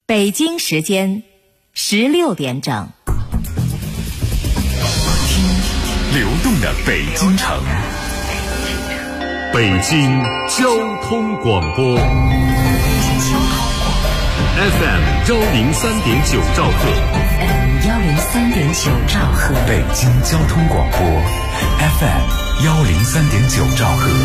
北京时间16点整。 听流动的北京城，北京交通广播 FM 103.9兆赫 103.9兆赫， 北京交通广播 FM 103.9兆赫。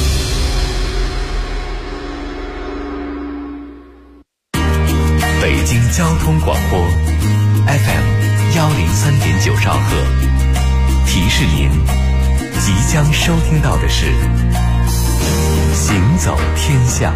北京交通广播 FM 103.9兆赫，提示您即将收听到的是行走天下。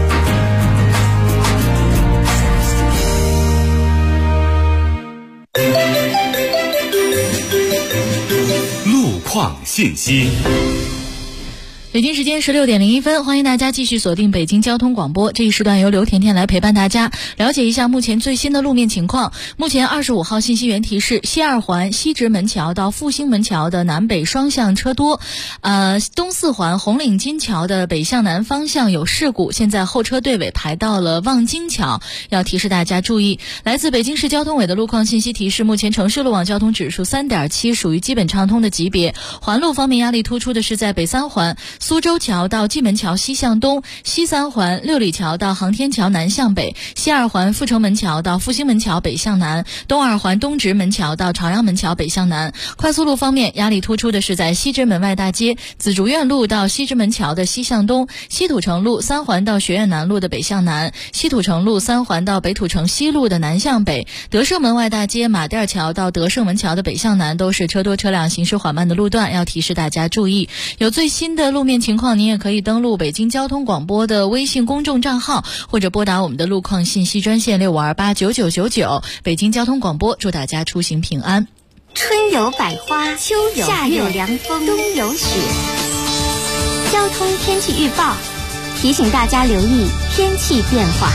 路况信息。 北京时间16点01分，欢迎大家继续锁定北京交通广播。这一时段由刘甜甜来陪伴大家，了解一下目前最新的路面情况。目前25号信息源提示，西二环西直门桥到复兴门桥的南北双向车多，东四环红岭金桥的北向南方向有事故，现在后车队尾排到了望京桥，要提示大家注意。来自北京市交通委的路况信息提示，目前城市路网交通指数 3.7， 属于基本畅通的级别。环路方面压力突出的是在北三环苏州桥到蓟门桥西向东，西三环六里桥到航天桥南向北，西二环阜成门桥到复兴门桥北向南，东二环东直门桥到朝阳门桥北向南。快速路方面压力突出的是在西直门外大街紫竹院路到西直门桥的西向东，西土城路三环到学院南路的北向南，西土城路三环到北土城西路的南向北，德胜门外大街马甸桥到德胜门桥的北向南都是车多车辆行驶缓慢的路段，要提示大家注意。有最新的路面情况，您也可以登录北京交通广播的微信公众账号，或者拨打我们的路况信息专线65289999。北京交通广播祝大家出行平安。 春有百花，秋有夏有凉风，冬有雪。交通天气预报提醒大家留意天气变化。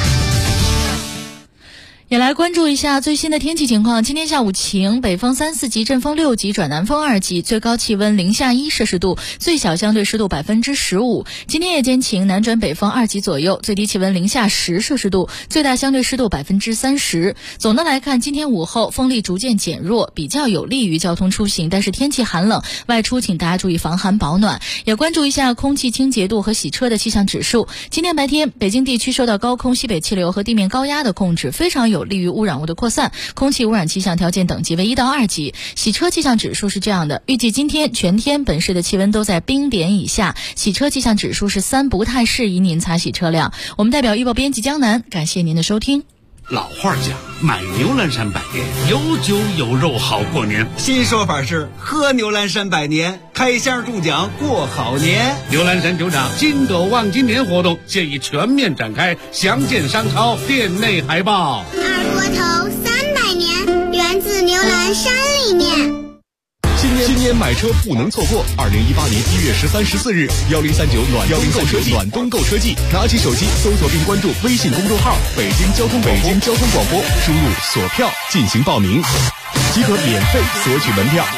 也来关注一下最新的天气情况。今天下午晴，北风3、4级，阵风6级转南风2级，最高气温零下1摄氏度，最小相对湿度15%。今天夜间晴，南转北风2级左右，最低气温零下10摄氏度，最大相对湿度30%。总的来看，今天午后风力逐渐减弱，比较有利于交通出行，但是天气寒冷，外出请大家注意防寒保暖。也关注一下空气清洁度和洗车的气象指数。今天白天，北京地区受到高空西北气流和地面高压的控制，非常有利于污染物的扩散，空气污染气象条件等级为1到2级。洗车气象指数是这样的，预计今天全天本市的气温都在冰点以下，洗车气象指数是3，不太适宜您擦洗车辆。我们代表预报编辑江南，感谢您的收听。 老话讲，买牛栏山百年，有酒有肉好过年。 新说法是喝牛栏山百年，开箱中奖过好年。 牛栏山酒厂金斗望今年活动现已全面展开，详见商超店内海报。 二锅头300年，源自牛栏山理念。 新年买车不能错过！2018年1月13、14日，1039暖冬购车季，拿起手机搜索并关注微信公众号“北京交通广播”，输入锁票进行报名，即可免费索取门票。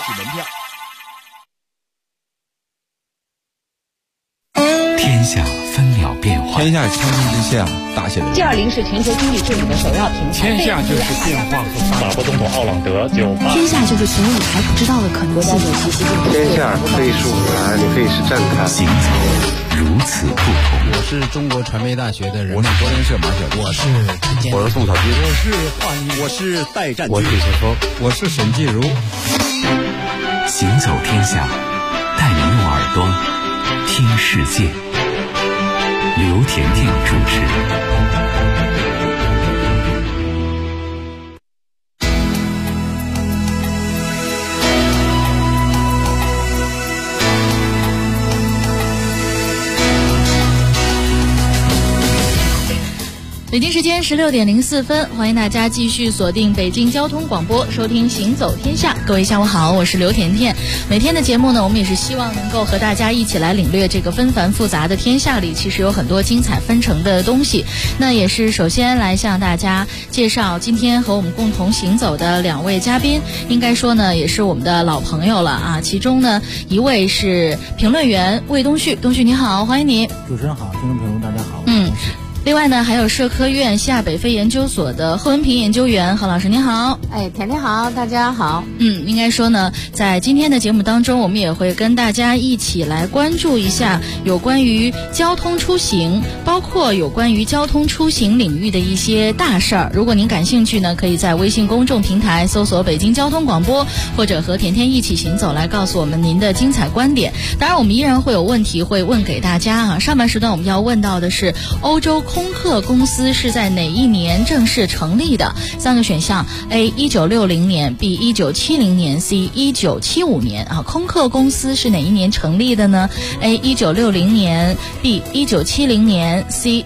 天下分秒变化， 天下苍生之下，大写的 G20是全球经济治理的首要平台。 天下就是变化和发展。法国总统奥朗德98。 天下就是所有你还不知道的可能性。 天下可以是舞台，也可以是站台。 行走如此不同。 我是中国传媒大学的人，我是国联社马晓东， 我是宋小军， 我是华谊，我是戴占军， 我是陈峰， 我是沈继如。 行走天下，带你用耳朵听世界。刘甜甜主持。 北京时间16点04分，欢迎大家继续锁定北京交通广播，收听行走天下。各位下午好，我是刘甜甜。每天的节目呢，我们也是希望能够和大家一起来领略这个纷繁复杂的天下里，其实有很多精彩纷呈的东西。那也是首先来向大家介绍今天和我们共同行走的2位嘉宾，应该说呢，也是我们的老朋友了啊。其中呢，一位是评论员魏东旭，东旭你好，欢迎你。 主持人好，听众朋友大家好。 另外呢，还有社科院西亚北非研究所的贺文平研究员。何老师您好。 甜甜好，大家好。 应该说呢，在今天的节目当中，我们也会跟大家一起来关注一下有关于交通出行，包括有关于交通出行领域的一些大事儿。如果您感兴趣呢，可以在微信公众平台搜索北京交通广播，或者和甜甜一起行走，来告诉我们您的精彩观点。当然我们依然会有问题会问给大家啊。上半时段我们要问到的是欧洲空客公司是在哪一年正式成立的？3个选项 A 1960年 B 1970年 C 1975年啊。空客公司是哪一年成立的呢？ A 1960年 B 1970年 C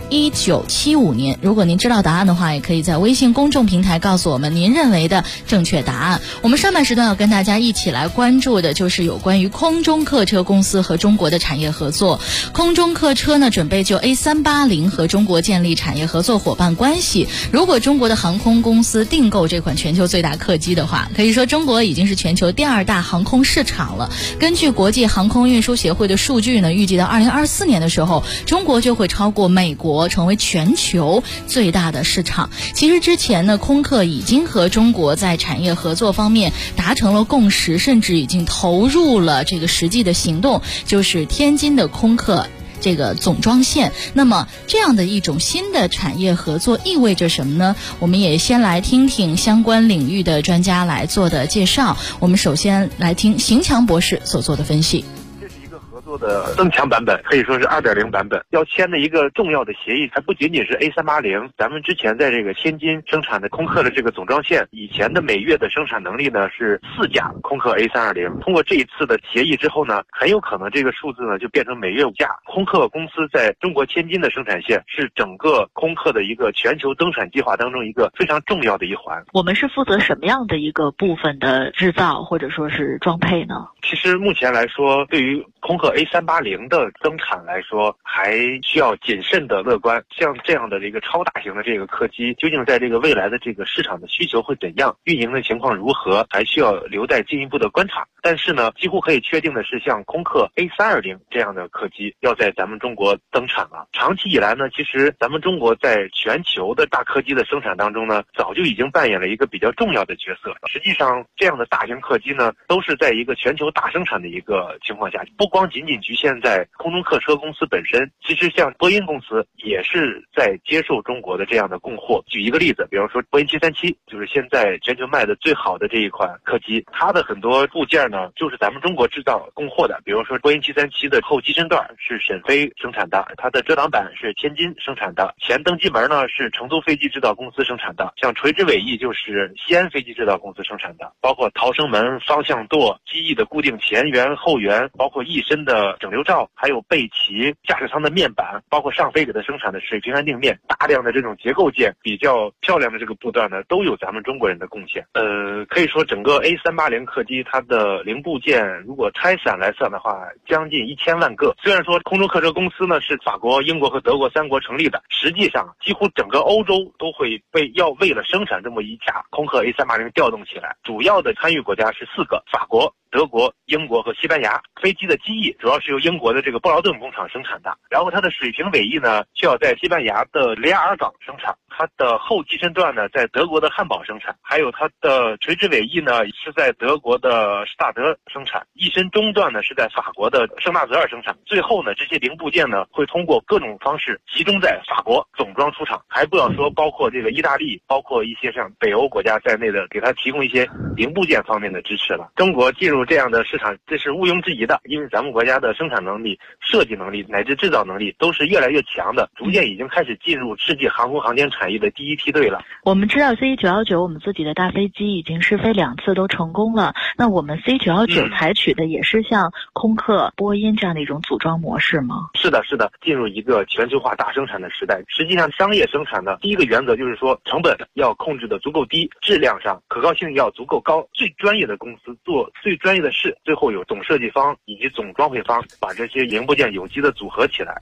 1975年。如果您知道答案的话，也可以在微信公众平台告诉我们您认为的正确答案。我们上半时段要跟大家一起来关注的就是有关于空中客车公司和中国的产业合作。空中客车呢，准备就 A380和中国建立产业合作伙伴关系。如果中国的航空公司订购这款全球最大客机的话，可以说中国已经是全球第2大航空市场了。根据国际航空运输协会的数据呢，预计到2024年的时候，中国就会超过美国，成为全球最大的市场。其实之前呢，空客已经和中国在产业合作方面达成了共识，甚至已经投入了这个实际的行动，就是天津的空客这个总装线。那么这样的一种新的产业合作意味着什么呢？我们也先来听听相关领域的专家来做的介绍。我们首先来听邢强博士所做的分析。 的增强版本，可以说是 2.0 版本，要签的一个重要的协议还不仅仅是 A380， 咱们之前在这个天津生产的空客的这个总装线，以前的每月的生产能力呢是4架空客 A320， 通过这一次的协议之后呢，很有可能这个数字呢就变成每月5架。空客公司在中国天津的生产线是整个空客的一个全球增产计划当中一个非常重要的一环。 我们是负责什么样的一个部分的制造或者说是装配呢？ 其实目前来说，对于空客 A380 的增产来说，还需要谨慎的乐观。像这样的这个超大型的这个客机，究竟在这个未来的这个市场的需求会怎样，运营的情况如何，还需要留待进一步的观察。但是呢，几乎可以确定的是，像空客 A320 这样的客机要在咱们中国登产了。长期以来呢，其实咱们中国在全球的大客机的生产当中呢，早就已经扮演了一个比较重要的角色。实际上，这样的大型客机呢，都是在一个全球大生产的一个情况下，不光仅仅局限在空中客车公司本身，其实像波音公司也是在接受中国的这样的供货。举一个例子，比方说波音737，就是现在全球卖的最好的这一款客机，它的很多部件呢，就是咱们中国制造供货的。比如说波音737的后机身段是沈飞生产的，它的遮挡板是天津生产的，前登机门呢是成都飞机制造公司生产的，像垂直尾翼就是西安飞机制造公司生产的，包括逃生门、方向舵、机翼的固定前缘、后缘，包括翼身的整流罩，还有背鳍、驾驶舱的面板，包括上飞给它生产的水平安定面，大量的这种结构件比较漂亮的这个部段呢，都有咱们中国人的贡献。可以说整个 A380 客机它的零部件如果拆散来算的话，将近1000万个。虽然说空中客车公司呢是法国、英国和德国3国成立的，实际上几乎整个欧洲都会要为了生产这么一架空客 A380 调动起来。主要的参与国家是4个：法国、德国、英国和西班牙。飞机的机翼主要是由英国的这个布劳顿工厂生产的，然后它的水平尾翼呢需要在西班牙的雷亚尔港生产，它的后机身段呢在德国的汉堡生产，还有它的垂直尾翼呢是在德国的施塔德生产，翼身中段呢是在法国的圣纳泽尔生产。最后呢，这些零部件呢会通过各种方式集中在法国总装出厂，还不要说包括这个意大利，包括一些像北欧国家在内的，给它提供一些零部件方面的支持了。中国进入这样的市场，这是毋庸置疑的，因为咱们国家的生产能力、设计能力乃至制造能力都是越来越强的，逐渐已经开始进入世界航空航天产业的第一梯队了。 我们知道 C919 我们自己的大飞机已经试飞2次都成功了，那我们 C919 采取的也是像空客、波音这样的一种组装模式吗？ 是的，进入一个全球化大生产的时代。实际上商业生产的第一个原则就是说，成本要控制的足够低，质量上可靠性要足够高，最专业的公司做最专业的事，最后有总设计方以及总装配方把这些零部件有机的组合起来。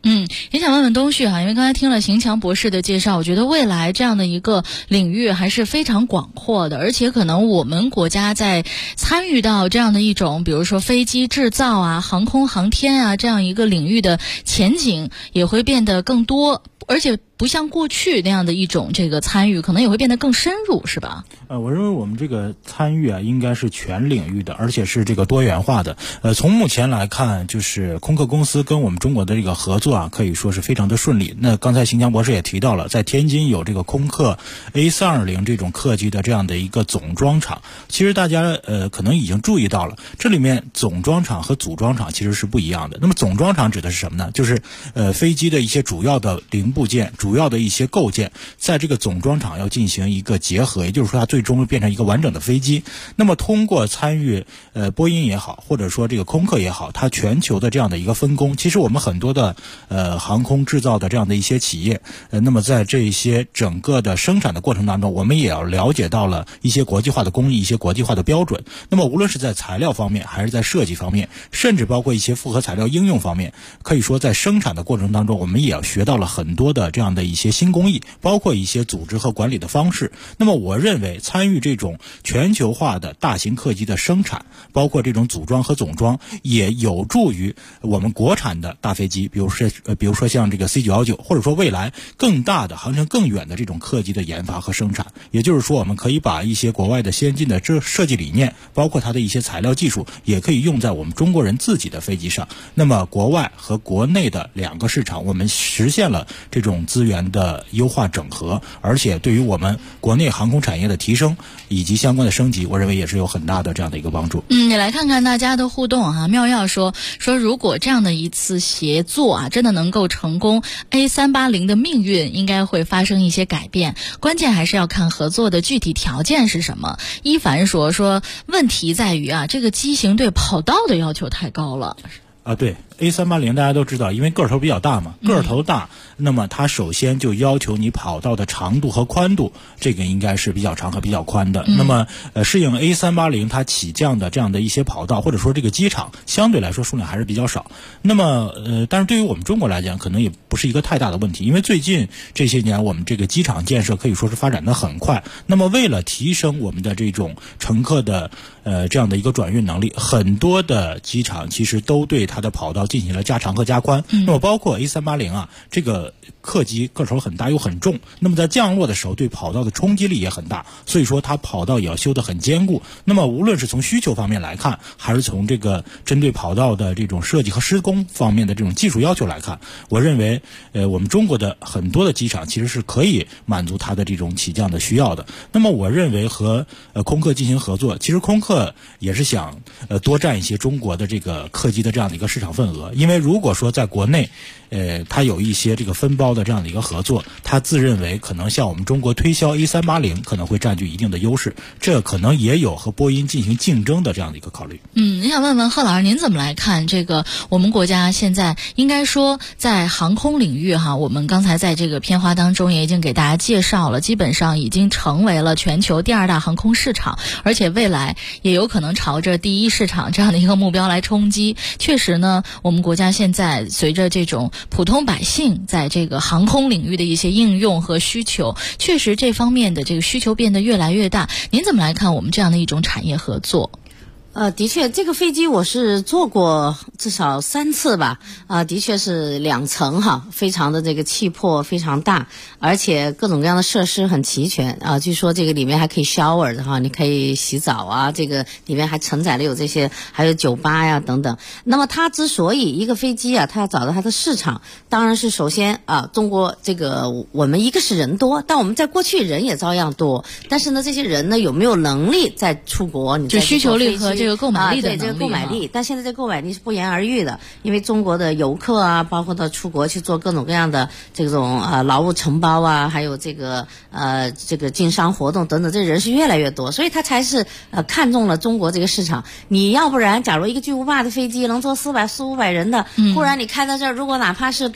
也想问问东旭哈，因为刚才听了邢强博士的介绍，我觉得未来这样的一个领域还是非常广阔的，而且可能我们国家在参与到这样的一种，比如说飞机制造啊、航空航天啊这样一个领域的前景也会变得更多，而且不像过去那样的一种这个参与，可能也会变得更深入，是吧？ 我认为我们这个参与啊，应该是全领域的，而且是这个多元化的。从目前来看，就是空客公司跟我们中国的这个合作啊，可以说是非常的顺利。那刚才邢强博士也提到了，在天津有这个空客 A320 这种客机的这样的一个总装厂。其实大家可能已经注意到了，这里面总装厂和组装厂其实是不一样的。那么总装厂指的是什么呢？就是飞机的一些主要的零部件、主要的一些构件，在这个总装厂要进行一个结合，也就是说它最终变成一个完整的飞机。那么通过参与波音也好，或者说这个空客也好，它全球的这样的一个分工，其实我们很多的航空制造的这样的一些企业，那么在这些整个的生产的过程当中，我们也要了解到了一些国际化的工艺、一些国际化的标准。那么无论是在材料方面，还是在设计方面，甚至包括一些复合材料应用方面，可以说在生产的过程当中，我们也要学到了很多的这样的一些新工艺，包括一些组织和管理的方式。那么我认为参与这种全球化的大型客机的生产，包括这种组装和总装，也有助于我们国产的大飞机，比如说像这个 C919， 或者说未来更大的航程更远的这种客机的研发和生产。也就是说，我们可以把一些国外的先进的设计理念，包括它的一些材料技术，也可以用在我们中国人自己的飞机上。那么国外和国内的两个市场，我们实现了这种资源的优化整合，而且对于我们国内航空产业的提升以及相关的升级，我认为也是有很大的这样的一个帮助。 也来看看大家的互动啊。妙耀说如果这样的一次协作啊，真的能够成功， A380 的命运应该会发生一些改变，关键还是要看合作的具体条件是什么。一凡说问题在于啊，这个机型对跑道的要求太高了。 对，A380 大家都知道，因为个头比较大嘛，个头大，那么它首先就要求你跑道的长度和宽度，这个应该是比较长和比较宽的。那么适应 A380 它起降的这样的一些跑道，或者说这个机场相对来说数量还是比较少。那么但是对于我们中国来讲，可能也不是一个太大的问题，因为最近这些年我们这个机场建设可以说是发展的很快。那么为了提升我们的这种乘客的这样的一个转运能力，很多的机场其实都对它的跑道进行了加长和加宽。那么包括 A380 啊，这个客机个头很大又很重，那么在降落的时候对跑道的冲击力也很大，所以说它跑道也要修得很坚固。那么无论是从需求方面来看，还是从这个针对跑道的这种设计和施工方面的这种技术要求来看，我认为我们中国的很多的机场其实是可以满足它的这种起降的需要的。那么我认为和空客进行合作，其实空客也是想多占一些中国的这个客机的这样的一个市场份额。因为如果说在国内它有一些这个分包的这样的一个合作，它自认为可能向我们中国推销 A380 可能会占据一定的优势，这可能也有和波音进行竞争的这样的一个考虑。 你想问问贺老师，您怎么来看这个我们国家现在应该说在航空领域哈，我们刚才在这个片花当中也已经给大家介绍了，基本上已经成为了全球第2大航空市场，而且未来也有可能朝着第1市场这样的一个目标来冲击。确实呢，我们国家现在随着这种普通百姓在这个航空领域的一些应用和需求，确实这方面的这个需求变得越来越大。您怎么来看我们这样的一种产业合作？ 的确，这个飞机我是坐过至少3次吧，的确是2层哈，非常的这个气魄非常大，而且各种各样的设施很齐全啊。据说这个里面还可以 shower 的哈，你可以洗澡啊，这个里面还承载了有这些，还有酒吧呀等等。那么它之所以一个飞机啊，它要找到它的市场，当然是首先啊，中国这个我们一个是人多，但我们在过去人也照样多，但是呢，这些人呢有没有能力再出国？你就需求力和这个购买力的能力， 对这个购买力，但现在这个购买力是不言而喻的，因为中国的游客啊，包括到出国去做各种各样的这种劳务承包啊，还有这个经商活动等等，这人是越来越多，所以他才是看中了中国这个市场。你要不然，假如一个巨无霸的飞机能坐400-500人的，忽然你开到这儿，如果哪怕是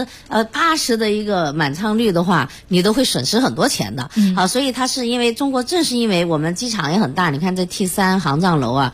80%的一个满舱率的话，你都会损失很多钱的。所以它是因为中国正是因为我们机场也很大，你看这 T3 航站楼啊，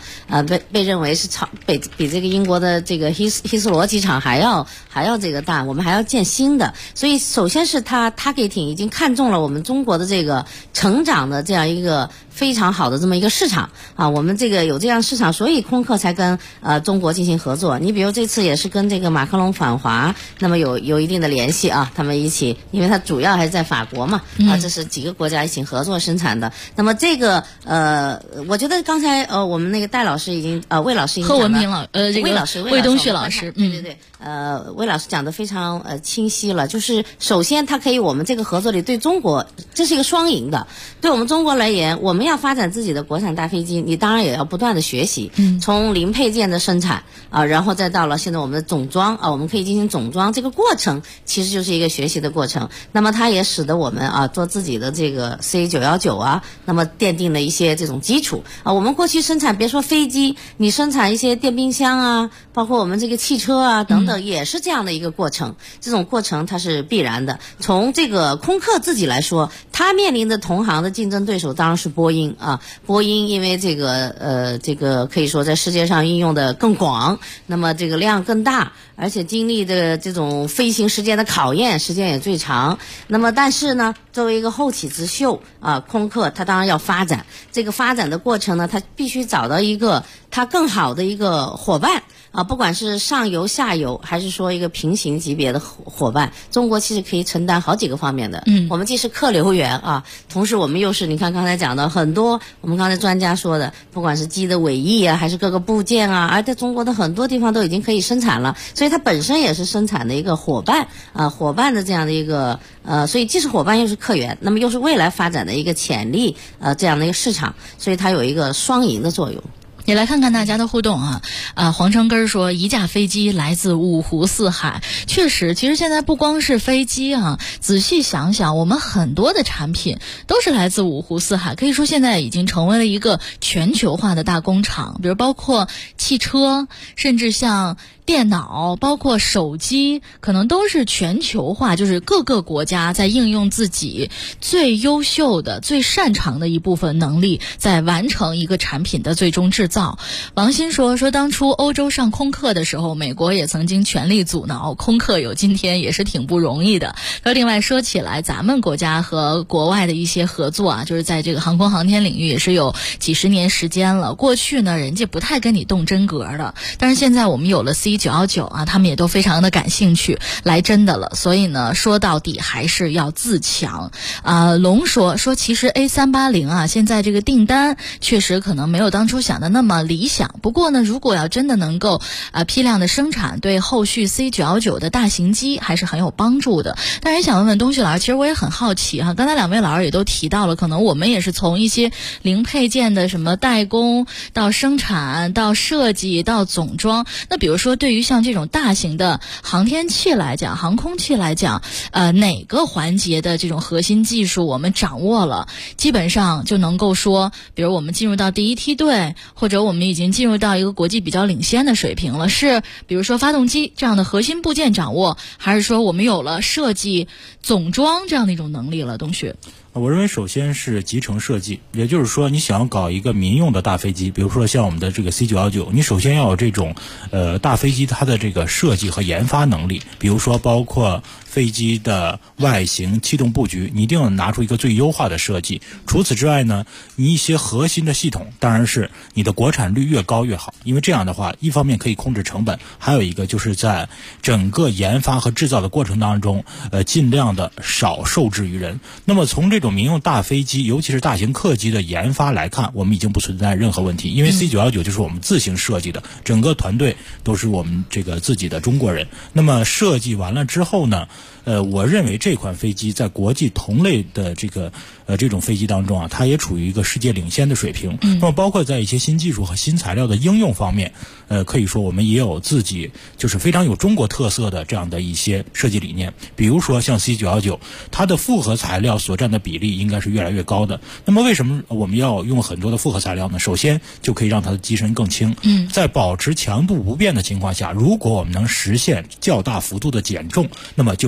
被认为是比这个英国的这个希斯罗机场还要这个大，我们还要建新的。所以首先是它 targeting 已经看中了我们中国的这个成长的这样一个非常好的这么一个市场啊，我们这个有这样市场，所以空客才跟中国进行合作。你比如这次也是跟这个马克龙访华，那么有一定的联系啊，他们一起，因为它主要还是在法国嘛，这是几个国家一起合作生产的。那么这个我觉得刚才我们那个戴老师已经魏老师已经讲了， 贺文平老这个魏东旭老师， 对，魏老师讲的非常清晰了，就是首先它可以我们这个合作里对中国这是一个双赢的，对我们中国而言，我们要发展自己的国产大飞机，你当然也要不断的学习，从零配件的生产然后再到了现在我们的总装我们可以进行总装，这个过程其实就是一个学习的过程。那么它也使得我们做自己的这个 C919那么奠定了一些这种基础我们过去生产别说飞机，你生产一些电冰箱包括我们这个汽车等等，也是这样的一个过程。这种过程它是必然的。从这个空客自己来说，它面临的同行的竞争对手当然是波音波音因为这个可以说在世界上应用的更广，那么这个量更大，而且经历的这种飞行时间的考验时间也最长。那么但是呢，作为一个后起之秀空客它当然要发展，这个发展的过程呢，它必须找到一个它更好的一个伙伴不管是上游下游还是说一个平行级别的伙伴，中国其实可以承担好几个方面的。我们既是客流源同时我们又是你看刚才讲的很多我们刚才专家说的，不管是机的尾翼还是各个部件而在中国的很多地方都已经可以生产了，所以它本身也是生产的一个伙伴伙伴的这样的一个所以既是伙伴又是客源，那么又是未来发展的一个潜力这样的一个市场，所以它有一个双赢的作用。 也来看看大家的互动黄成根说一架飞机来自五湖四海，确实其实现在不光是飞机仔细想想我们很多的产品都是来自五湖四海，可以说现在已经成为了一个全球化的大工厂，比如包括汽车，甚至像电脑，包括手机，可能都是全球化，就是各个国家在应用自己最优秀的最擅长的一部分能力，在完成一个产品的最终制造。王鑫说当初欧洲上空客的时候，美国也曾经全力阻挠，空客有今天也是挺不容易的。另外说起来，咱们国家和国外的一些合作就是在这个航空航天领域也是有几十年时间了。过去呢人家不太跟你动真格的，但是现在我们有了 C919他们也都非常的感兴趣来真的了。所以呢说到底还是要自强龙说其实 A380现在这个订单确实可能没有当初想的那么理想，不过呢如果要真的能够批量的生产，对后续 C919的大型机还是很有帮助的。但是想问问东旭老师，其实我也很好奇刚才两位老师也都提到了，可能我们也是从一些零配件的什么代工到生产到设计到总装，那比如说对于像这种大型的航天器来讲，航空器来讲哪个环节的这种核心技术我们掌握了，基本上就能够说比如我们进入到第一梯队，或者我们已经进入到一个国际比较领先的水平了，是比如说发动机这样的核心部件掌握，还是说我们有了设计总装这样的一种能力了？东旭， 我认为首先是集成设计，也就是说你想要搞一个民用的大飞机，比如说像我们的这个 C919， 你首先要有这种大飞机它的这个设计和研发能力，比如说包括飞机的外形、气动布局，你一定要拿出一个最优化的设计。除此之外呢，你一些核心的系统，当然是你的国产率越高越好，因为这样的话一方面可以控制成本，还有一个就是在整个研发和制造的过程当中尽量的少受制于人。那么从这种民用大飞机，尤其是大型客机的研发来看，我们已经不存在任何问题，因为 C919 就是我们自行设计的，整个团队都是我们这个自己的中国人。那么设计完了之后呢，我认为这款飞机在国际同类的这种飞机当中它也处于一个世界领先的水平。那么包括在一些新技术和新材料的应用方面，可以说我们也有自己就是非常有中国特色的这样的一些设计理念。比如说像 C919， 它的复合材料所占的比例应该是越来越高的。那么为什么我们要用很多的复合材料呢？首先就可以让它的机身更轻。在保持强度不变的情况下，如果我们能实现较大幅度的减重，那么就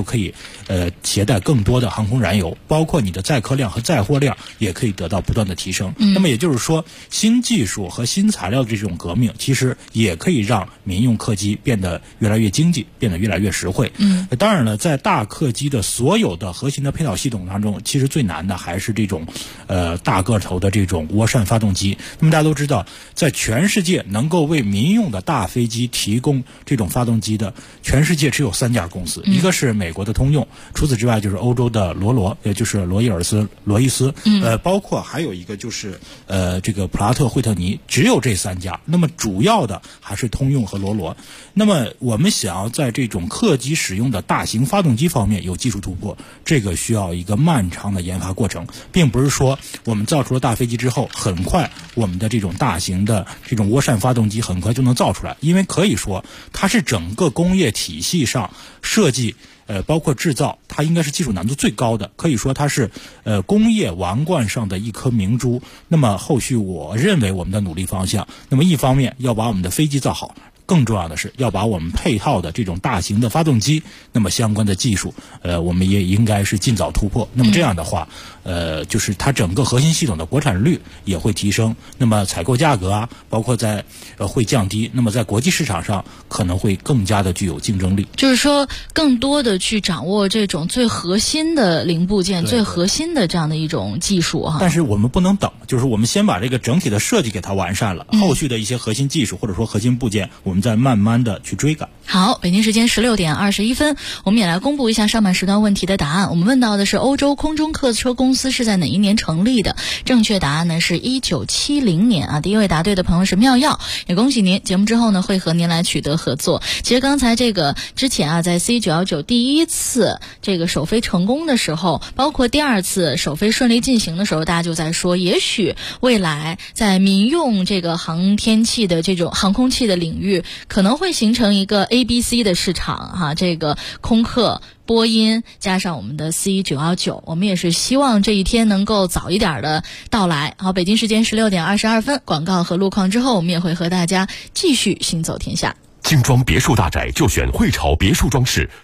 可以携带更多的航空燃油，包括你的载客量和载货量也可以得到不断的提升。那么也就是说，新技术和新材料的这种革命，其实也可以让民用客机变得越来越经济，变得越来越实惠。当然了，在大客机的所有的核心的配套系统当中，其实最难的还是这种大个头的这种涡扇发动机。那么大家都知道，在全世界能够为民用的大飞机提供这种发动机的，全世界只有3家公司，一个是美国的通用，除此之外就是欧洲的罗，也就是罗伊斯，包括还有一个就是这个普拉特惠特尼，只有这3家。那么主要的还是通用和罗。那么我们想要在这种客机使用的大型发动机方面有技术突破，这个需要一个漫长的研发过程，并不是说我们造出了大飞机之后，很快我们的这种大型的这种涡扇发动机很快就能造出来，因为可以说它是整个工业体系上设计包括制造，它应该是技术难度最高的，可以说它是工业王冠上的一颗明珠。那么后续我认为我们的努力方向，那么一方面要把我们的飞机造好，更重要的是要把我们配套的这种大型的发动机，那么相关的技术我们也应该是尽早突破。那么这样的话就是它整个核心系统的国产率也会提升，那么采购价格啊，包括在会降低，那么在国际市场上可能会更加的具有竞争力。 就是说更多的去掌握这种最核心的零部件，最核心的这样的一种技术哈。 但是我们不能等，就是我们先把这个整体的设计给它完善了，后续的一些核心技术或者说核心部件我们再慢慢的去追赶。 好，北京时间16点21分，我们也来公布一下上半时段问题的答案。我们问到的是欧洲空中客车公司是在哪一年成立的？正确答案呢是1970年啊。第一位答对的朋友是妙耀，也恭喜您，节目之后呢会和您来取得合作。其实刚才这个之前啊，在 C919 第一次这个首飞成功的时候，包括第2次首飞顺利进行的时候，大家就在说，也许未来在民用这个航天器的这种航空器的领域，可能会形成一个 ABC 的市场哈。这个空客、波音加上我们的 C919， 我们也是希望这一天能够早一点的到来。好，北京时间16点22分，广告和路况之后，我们也会和大家继续行走天下。 精装别墅大宅就选汇潮别墅装饰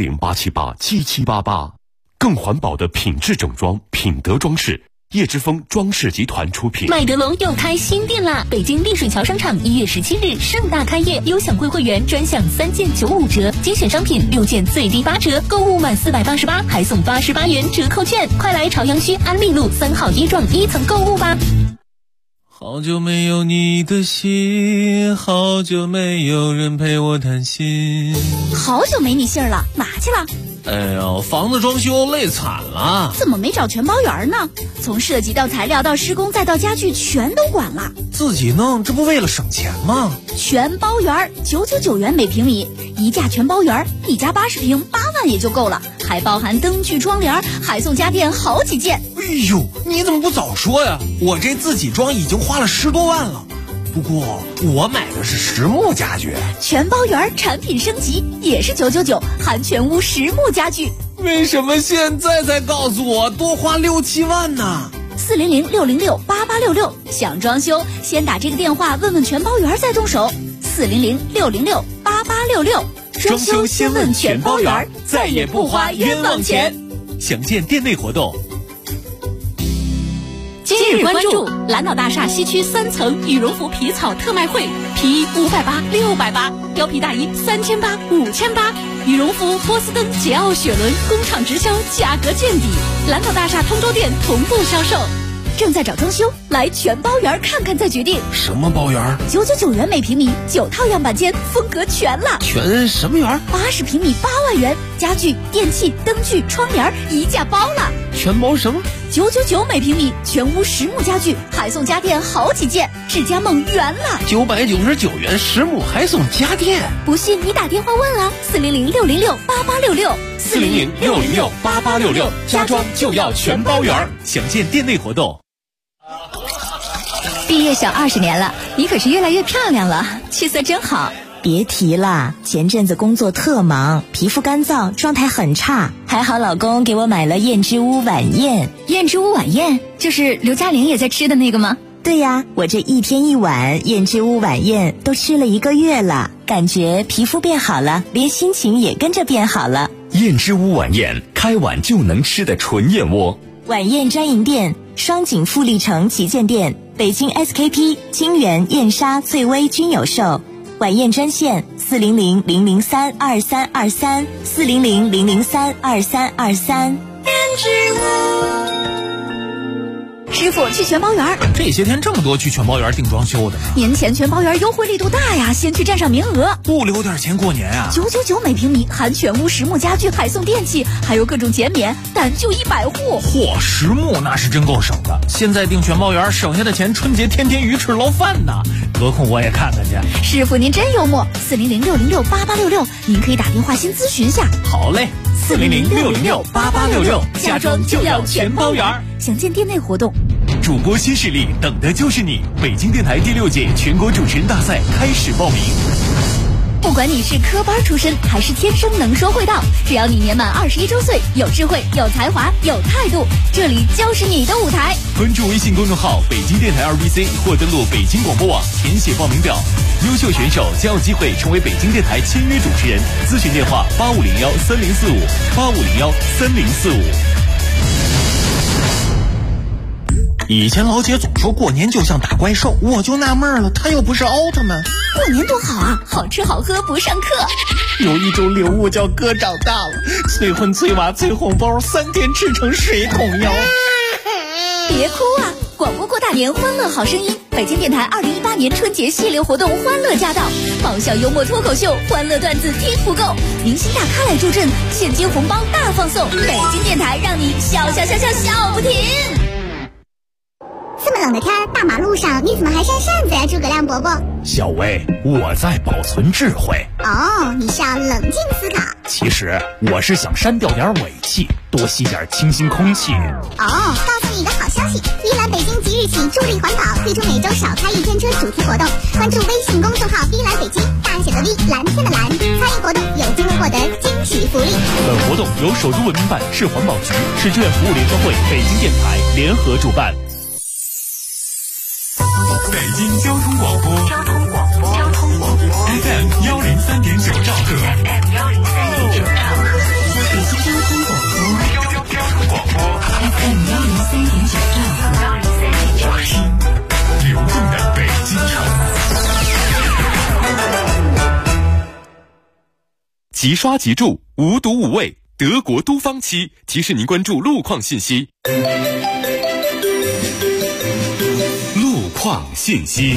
，400-878-7788，更环保的品质整装，品德装饰。叶之峰装饰集团出品。 麦德龙又开新店啦！北京丽水桥商场1月17日盛大开业，优享贵会员专享3件95折，精选商品6件最低8折，购物满488还送88元折扣券，快来朝阳区安利路3号1幢1层购物吧！ 好久没有你的信，好久没有人陪我谈心。 好久没你信儿了，哪去了？ 哎呦，房子装修累惨了。 怎么没找全包员呢？从设计到材料到施工再到家具全都管了。 自己弄，这不为了省钱吗？ 全包员999元每平米，一价全包员，一家80平8万也就够了，还包含灯具窗帘，还送家电好几件。 哎呦，你怎么不早说呀？我这自己装已经花了10多万了。不过我买的是实木家具， 全包圆产品升级也是999，含全屋实木家具。 为什么现在才告诉我多花6、7万呢 ？400-606-8866，想装修先打这个电话问问全包圆再动手。400-606-8866， 装修先问全包圆，再也不花冤枉钱。详见店内活动。 今日关注蓝岛大厦西区3层羽绒服皮草特卖会，皮衣580、680，貂皮大衣3800、5800，羽绒服、波司登、桀骜、雪伦工厂直销，价格见底。蓝岛大厦通州店同步销售。正在找装修，来全包园看看再决定。 什么包园 ？999元每平米，9套样板间，风格全了。 全什么园 ？80平米8万元，家具、电器、灯具、窗帘一价包了。 全包什么 ？999每平米，全屋实木家具，还送家电好几件，智家梦圆了。 999元实木还送家电， 不信你打电话问啊，400-606-8866。 400-606-8866，家装就要全包圆。详见店内活动。 毕业小20年了，你可是越来越漂亮了，气色真好。 别提了，前阵子工作特忙，皮肤干燥，状态很差，还好老公给我买了燕之屋晚宴。 燕之屋晚宴就是刘嘉玲也在吃的那个吗？ 对呀，我这1天1碗燕之屋晚宴都吃了1个月了，感觉皮肤变好了，连心情也跟着变好了。 燕之屋晚宴，开碗就能吃的纯燕窝。 晚宴专营店：双井富力城旗舰店、北京 SKP、清源、燕莎、翠微均有售。晚宴专线：400-003-2323 400-003-2323。 师傅，去全包园。 这些天这么多去全包园订装修的， 年前全包园优惠力度大呀，先去占上名额， 不留点钱过年啊 ！999每平米，含全屋实木家具，还送电器，还有各种减免，但就100户。 嚯，实木那是真够省的。现在订全包园，省下的钱春节天天鱼翅捞饭呢。得空我也看看去。 师傅您真幽默，400-606-8866，您可以打电话先咨询下。 好嘞，400-606-8866，家装就要全包园。 详见店内活动。 主播新势力，等的就是你！北京电台第6届全国主持人大赛开始报名。 不管你是科班出身还是天生能说会道，只要你年满21周岁，有智慧、有才华、有态度，这里就是你的舞台。 关注微信公众号北京电台2BC 或登录北京广播网填写报名表，优秀选手将有机会成为北京电台签约主持人。咨询电话8501-3045 8501-3045。 以前老姐总说过年就像打怪兽，我就纳闷了，她又不是奥特曼。 过年多好啊，好吃好喝不上课。 有一种礼物叫哥长大了，催婚催娃催红包，3天吃成水桶腰。 别哭啊，广播过大年，欢乐好声音。北京电台2018年春节系列活动欢乐驾到，爆笑幽默脱口秀，欢乐段子听不够，明星大咖来助阵，现金红包大放送。北京电台让你笑不停。 这么冷的天，大马路上你怎么还扇扇子呀，诸葛亮伯伯？ 小薇，我在保存智慧。 哦，你是要冷静思考。 其实我是想删掉点尾气，多吸点清新空气。 哦，告诉你一个好消息，碧蓝北京即日起助力环保，推出每周少开1天车主题活动。关注微信公众号碧蓝北京，大写的 V， 蓝天的蓝，参与活动有机会获得惊喜福利。 本活动由首都文明办、市环保局、市志愿服务联合会、北京电台联合主办。北京交通广播 FM 103.9兆赫， FM 103.9兆赫，北京交通广播 FM 103.9兆赫，流动的北京城。即刷即住，无毒无味，德国都方漆提示您关注路况信息。况信息，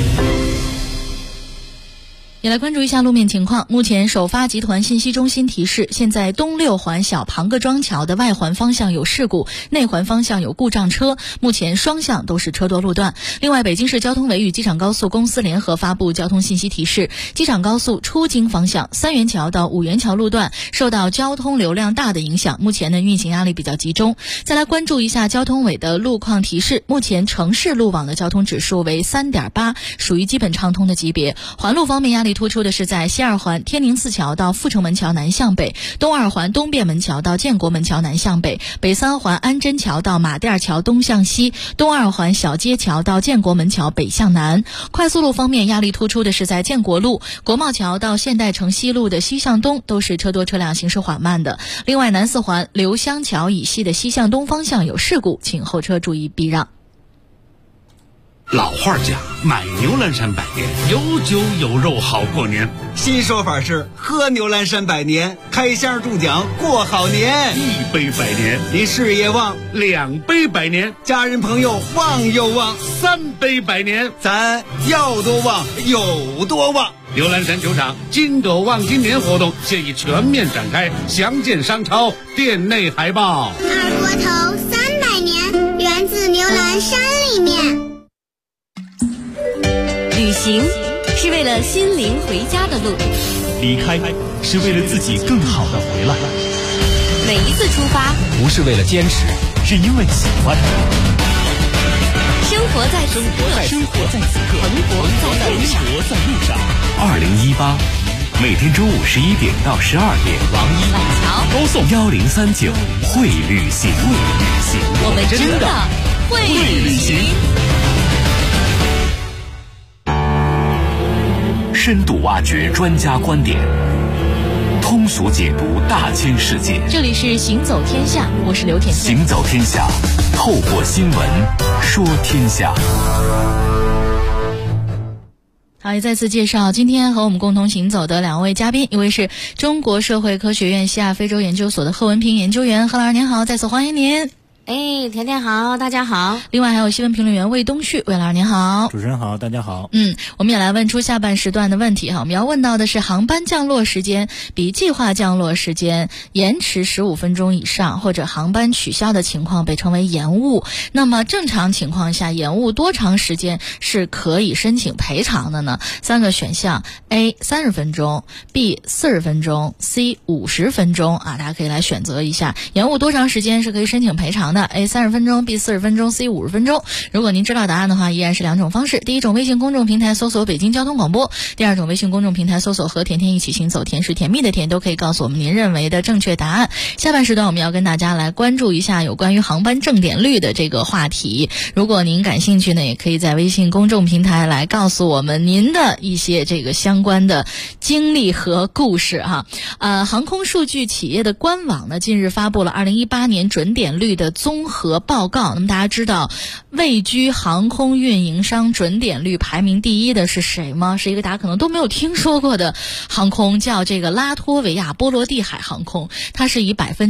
也来关注一下路面情况。目前首发集团信息中心提示，现在东6环小庞各庄桥的外环方向有事故，内环方向有故障车，目前双向都是车多路段。另外，北京市交通委与机场高速公司联合发布交通信息提示，机场高速出京方向3元桥到5元桥路段受到交通流量大的影响，目前呢运行压力比较集中。再来关注一下交通委的路况提示，目前城市路网的交通指数为3.8，属于基本畅通的级别。环路方面压力突出的是在西2环天宁寺桥到阜成门桥南向北，东2环东便门桥到建国门桥南向北，北3环安贞桥到马甸桥东向西，东2环小街桥到建国门桥北向南。快速路方面压力突出的是在建国路、国贸桥到现代城西路的西向东都是车多车辆行驶缓慢的。另外，南4环刘湘桥以西的西向东方向有事故，请后车注意避让。 老话讲，买牛栏山百年，有酒有肉好过年。 新说法是喝牛栏山百年，开箱中奖过好年。 1杯百年， 你事业旺 ；2杯百年， 家人朋友旺又旺 ；3杯百年， 咱要多旺有多旺。 牛栏山球场金斗旺今年活动现已全面展开，详见商超店内海报。 二锅头300年，源自牛栏山里面。 旅行是为了心灵回家的路， 离开是为了自己更好的回来。 每一次出发不是为了坚持， 是因为喜欢。 生活在此刻，蓬勃在路上。 2018，每天中午11点到12点， 王一、板桥高送1039会旅行， 我们真的会旅行。 深度挖掘专家观点， 通俗解读大千世界。 这里是行走天下，我是刘甜甜。 行走天下，透过新闻说天下。 好，也再次介绍今天和我们共同行走的两位嘉宾，一位是中国社会科学院西亚非洲研究所的贺文平研究员，贺老师您好，再次欢迎您。 甜甜好，大家好。 另外还有新闻评论员魏东旭，魏老师您好。 主持人好，大家好。 我们也来问出下半时段的问题哈。我们要问到的是航班降落时间比计划降落时间延迟15分钟以上，或者航班取消的情况被称为延误。那么正常情况下，延误多长时间是可以申请赔偿的呢？3个选项 A 30分钟 B 40分钟 C 50分钟大家可以来选择一下延误多长时间是可以申请赔偿的。A 30分钟 B 40分钟 C 50分钟。如果您知道答案的话，依然是两种方式。第一种，微信公众平台搜索北京交通广播；第二种，微信公众平台搜索和甜甜一起行走，甜是甜蜜的甜，都可以告诉我们您认为的正确答案。下半时段我们要跟大家来关注一下有关于航班正点率的这个话题。如果您感兴趣呢，也可以在微信公众平台来告诉我们您的一些这个相关的经历和故事哈。航空数据企业的官网呢，近日发布了2018年准点率的综合报告。那么大家知道位居航空运营商准点率排名第一的是谁吗？是一个大家可能都没有听说过的航空，叫这个拉脱维亚波罗的海航空，它是以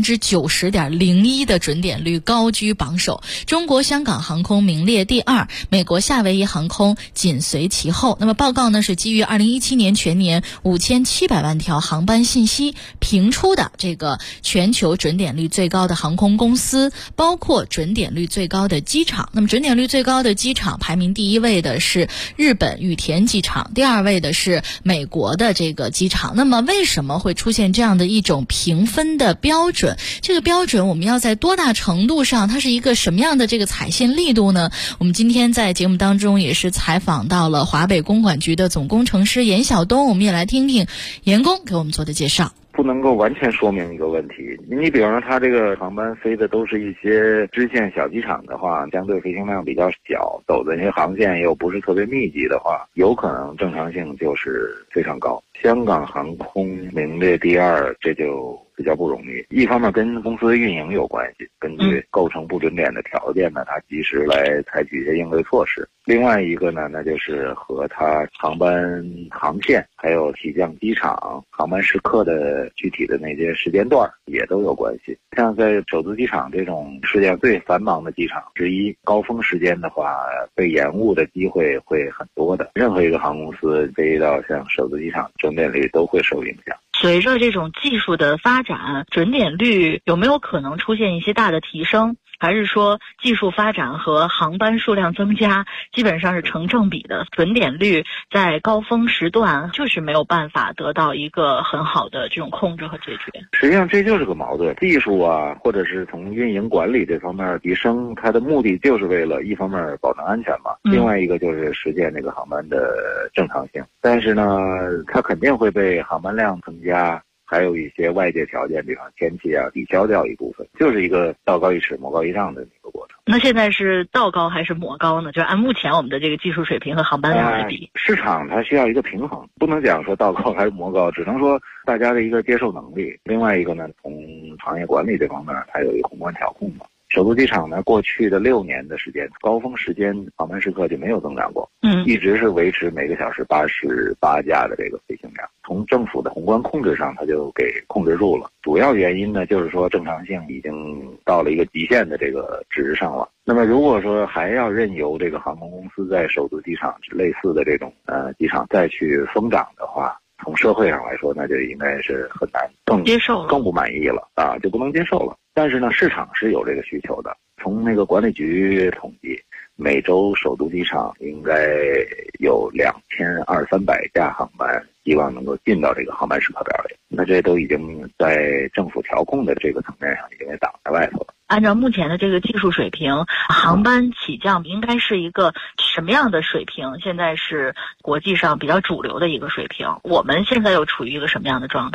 90.01%的准点率高居榜首。中国香港航空名列第二，美国夏威夷航空紧随其后。那么报告呢是基于2017年全年5700万条航班信息评出的这个全球准点率最高的航空公司，包括准点率最高的机场。那么准点率最高的机场排名第一位的是日本羽田机场，第二位的是美国的这个机场。那么为什么会出现这样的一种评分的标准？这个标准我们要在多大程度上，它是一个什么样的这个采信力度呢？我们今天在节目当中也是采访到了华北公管局的总工程师严晓东，我们也来听听严工给我们做的介绍。 不能够完全说明一个问题。你比方说它这个航班飞的都是一些支线小机场的话，相对飞行量比较小，走的那些航线又不是特别密集的话，有可能正常性就是非常高。香港航空名列第二，这就比较不容易。一方面跟公司的运营有关系，根据构成不准点的条件呢，它及时来采取一些应对措施。另外一个呢，那就是和它航班航线还有起降机场航班时刻的具体的那些时间段也都有关系。像在首都机场这种世界上最繁忙的机场之一，高峰时间的话被延误的机会会很多的。任何一个航空公司飞到像首都机场，准点率都会受影响。 随着这种技术的发展，准点率有没有可能出现一些大的提升？还是说技术发展和航班数量增加基本上是成正比的，准点率在高峰时段就是没有办法得到一个很好的这种控制和解决？ 实际上这就是个矛盾，技术或者是从运营管理这方面提升，它的目的就是为了一方面保证安全嘛，另外一个就是实现这个航班的正常性。但是呢，它肯定会被航班量增加还有一些外界条件，比方天气抵消掉一部分，就是一个道高一尺魔高一丈的一个过程。 那现在是道高还是魔高呢？就按目前我们的这个技术水平和航班量来比， 市场它需要一个平衡，不能讲说道高还是魔高，只能说大家的一个接受能力。另外一个呢，从行业管理这方面，它有一个宏观调控嘛。首都机场呢，过去的6年的时间，高峰时间航班时刻就没有增长过，一直是维持每个小时88架的这个飞行量。从政府的宏观控制上，它就给控制住了。主要原因呢，就是说正常性已经到了一个极限的这个值上了。那么如果说还要任由这个航空公司在首都机场类似的这种机场再去疯涨的话，从社会上来说，那就应该是很难接受， 更不满意了就不能接受了。但是呢，市场是有这个需求的。从那个管理局统计，每周首都机场应该有2200-300架航班希望能够进到这个航班时刻表里，那这都已经在政府调控的这个层面上已经给挡在外头了。 按照目前的这个技术水平，航班起降应该是一个什么样的水平？现在是国际上比较主流的一个水平，我们现在又处于一个什么样的状态？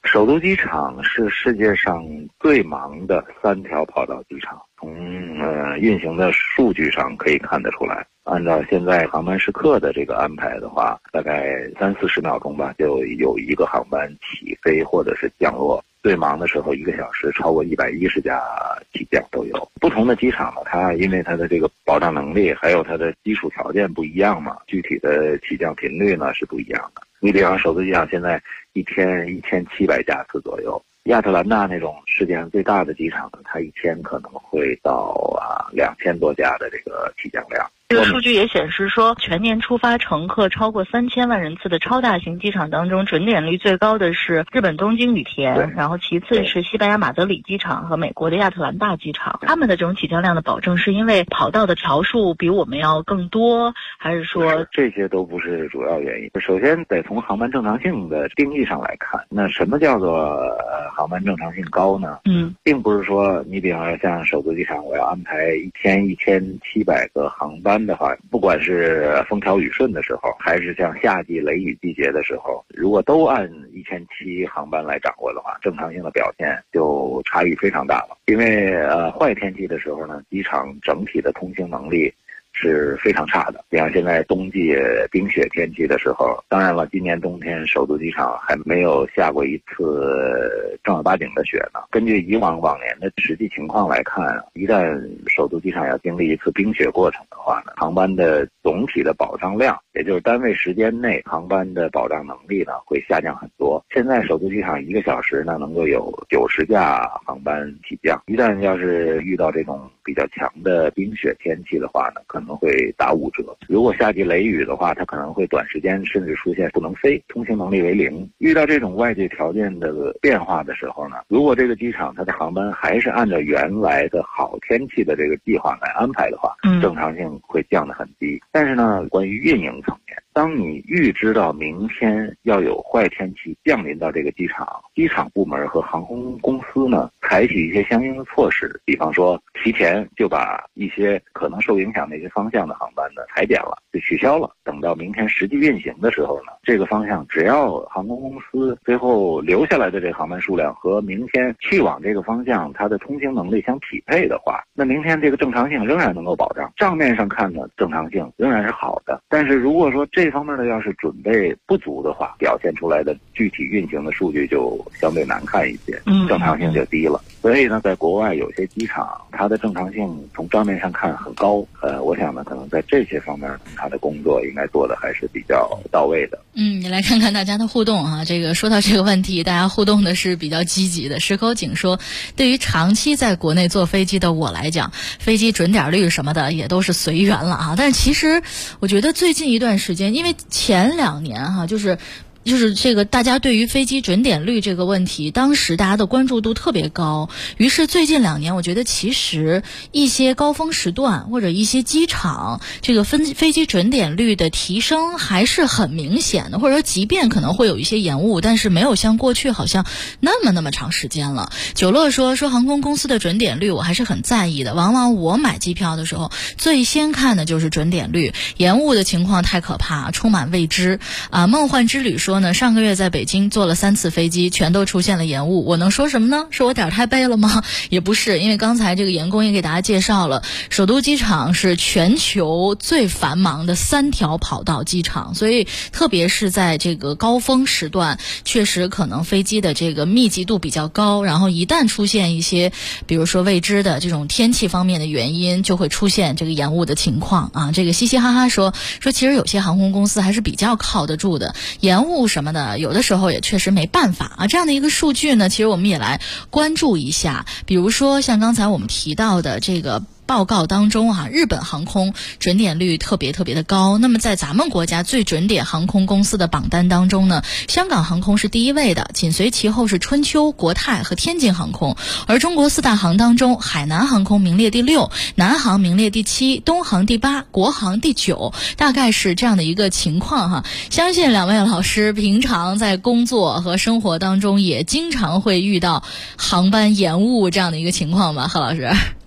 首都机场是世界上最忙的3条跑道机场，从运行的数据上可以看得出来。按照现在航班时刻的这个安排的话，大概30-40秒钟吧，就有一个航班起飞或者是降落。最忙的时候1个小时超过110架起降都有。不同的机场呢，它因为它的这个保障能力还有它的基础条件不一样嘛，具体的起降频率呢是不一样的。你比方首都机场现在一天1700架次左右，亚特兰大那种世界上最大的机场呢，它一天可能会到2000多架的这个起降量。 这个数据也显示说，全年出发乘客超过3000万人次的超大型机场当中，准点率最高的是日本东京羽田，然后其次是西班牙马德里机场和美国的亚特兰大机场。他们的这种起降量的保证是因为跑道的条数比我们要更多，还是说这些都不是主要原因？首先得从航班正常性的定义上来看，那什么叫做航班正常性高呢？并不是说你比方说像首都机场，我要安排一天1700个航班的话，不管是风调雨顺的时候，还是像夏季雷雨季节的时候，如果都按1700航班来掌握的话，正常性的表现就差异非常大了。因为坏天气的时候呢，机场整体的通行能力是非常差的。比方现在冬季冰雪天气的时候，当然了，今年冬天首都机场还没有下过一次正儿八经的雪呢。根据以往年的实际情况来看，一旦首都机场要经历一次冰雪过程的话呢，航班的总体的保障量，也就是单位时间内航班的保障能力呢，会下降很多。现在首都机场1个小时呢能够有90架航班起降，一旦要是遇到这种比较强的冰雪天气的话呢，可能会打5折。如果夏季雷雨的话，它可能会短时间甚至出现不能飞，通行能力为0。遇到这种外界条件的变化的时候呢，如果这个机场它的航班还是按照原来的好天气的这个计划来安排的话，正常性会降得很低。但是呢，关于运营层面，当你预知到明天要有坏天气降临到这个机场，机场部门和航空公司呢采取一些相应的措施，比方说提前就把一些可能受影响的一些方向的航班呢裁减了，就取消了。等到明天实际运行的时候呢，这个方向只要航空公司最后留下来的这个航班数量和明天去往这个方向它的通行能力相匹配的话，那明天这个正常性仍然能够保障。账面上看呢，正常性仍然是好的。但是如果说这方面的要是准备不足的话，表现出来的具体运行的数据就相对难看一些，正常性就低了。所以呢，在国外有些机场它的正常性从账面上看很高，我想呢，可能在这些方面它的工作应该做的还是比较到位的。 你来看看大家的互动啊，这个说到这个问题，大家互动的是比较积极的。石口井说，对于长期在国内坐飞机的我来讲，飞机准点率什么的也都是随缘了啊。但是其实我觉得最近一段时间，因为前2年哈，就是这个大家对于飞机准点率这个问题，当时大家的关注度特别高。于是最近2年，我觉得其实一些高峰时段或者一些机场这个飞机准点率的提升还是很明显的，或者说即便可能会有一些延误，但是没有像过去好像那么长时间了。九乐说航空公司的准点率我还是很在意的，往往我买机票的时候最先看的就是准点率，延误的情况太可怕，充满未知啊。梦幻之旅说呢，上个月在北京坐了3次飞机，全都出现了延误。我能说什么呢？是我点太背了吗？也不是，因为刚才这个严工也给大家介绍了，首都机场是全球最繁忙的3条跑道机场，所以特别是在这个高峰时段，确实可能飞机的这个密集度比较高，然后一旦出现一些比如说未知的这种天气方面的原因，就会出现这个延误的情况啊。这个嘻嘻哈哈说其实有些航空公司还是比较靠得住的，延误什么的有的时候也确实没办法啊。这样的一个数据呢，其实我们也来关注一下，比如说像刚才我们提到的这个报告当中日本航空准点率特别的高。那么在咱们国家最准点航空公司的榜单当中呢，香港航空是第1位的，紧随其后是春秋、国泰和天津航空。而中国4大航当中，海南航空名列第6，南航名列第7，东航第8，国航第9，大概是这样的一个情况相信2位老师平常在工作和生活当中也经常会遇到航班延误这样的一个情况吧，贺老师？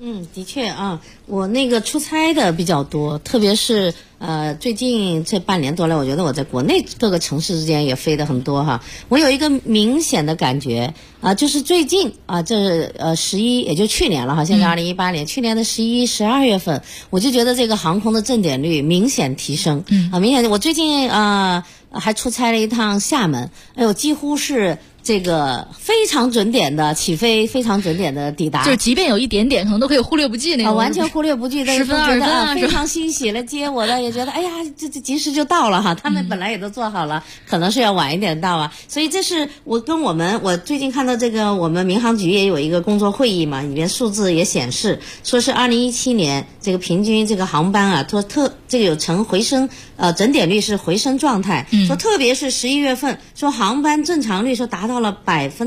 的确啊，我那个出差的比较多，特别是最近这半年多来，我觉得我在国内各个城市之间也飞得很多哈。我有一个明显的感觉就是最近这11也就去年了哈，现在2018年，去年的11、12月份，我就觉得这个航空的正点率明显提升。明显我最近还出差了一趟厦门，哎呦，几乎是这个非常准点的起飞，非常准点的抵达， 就是即便有一点点，可能都可以忽略不计那种， 完全忽略不计， 10分20分非常欣喜来接我的，也觉得哎呀，这及时就到了哈。他们本来也都做好了，可能是要晚一点到啊。所以这是我最近看到这个我们民航局也有一个工作会议嘛，里面数字也显示，说是2017年这个平均这个航班这个有呈回升，整点率是回升状态，说特别是11月份，说航班正常率说达到了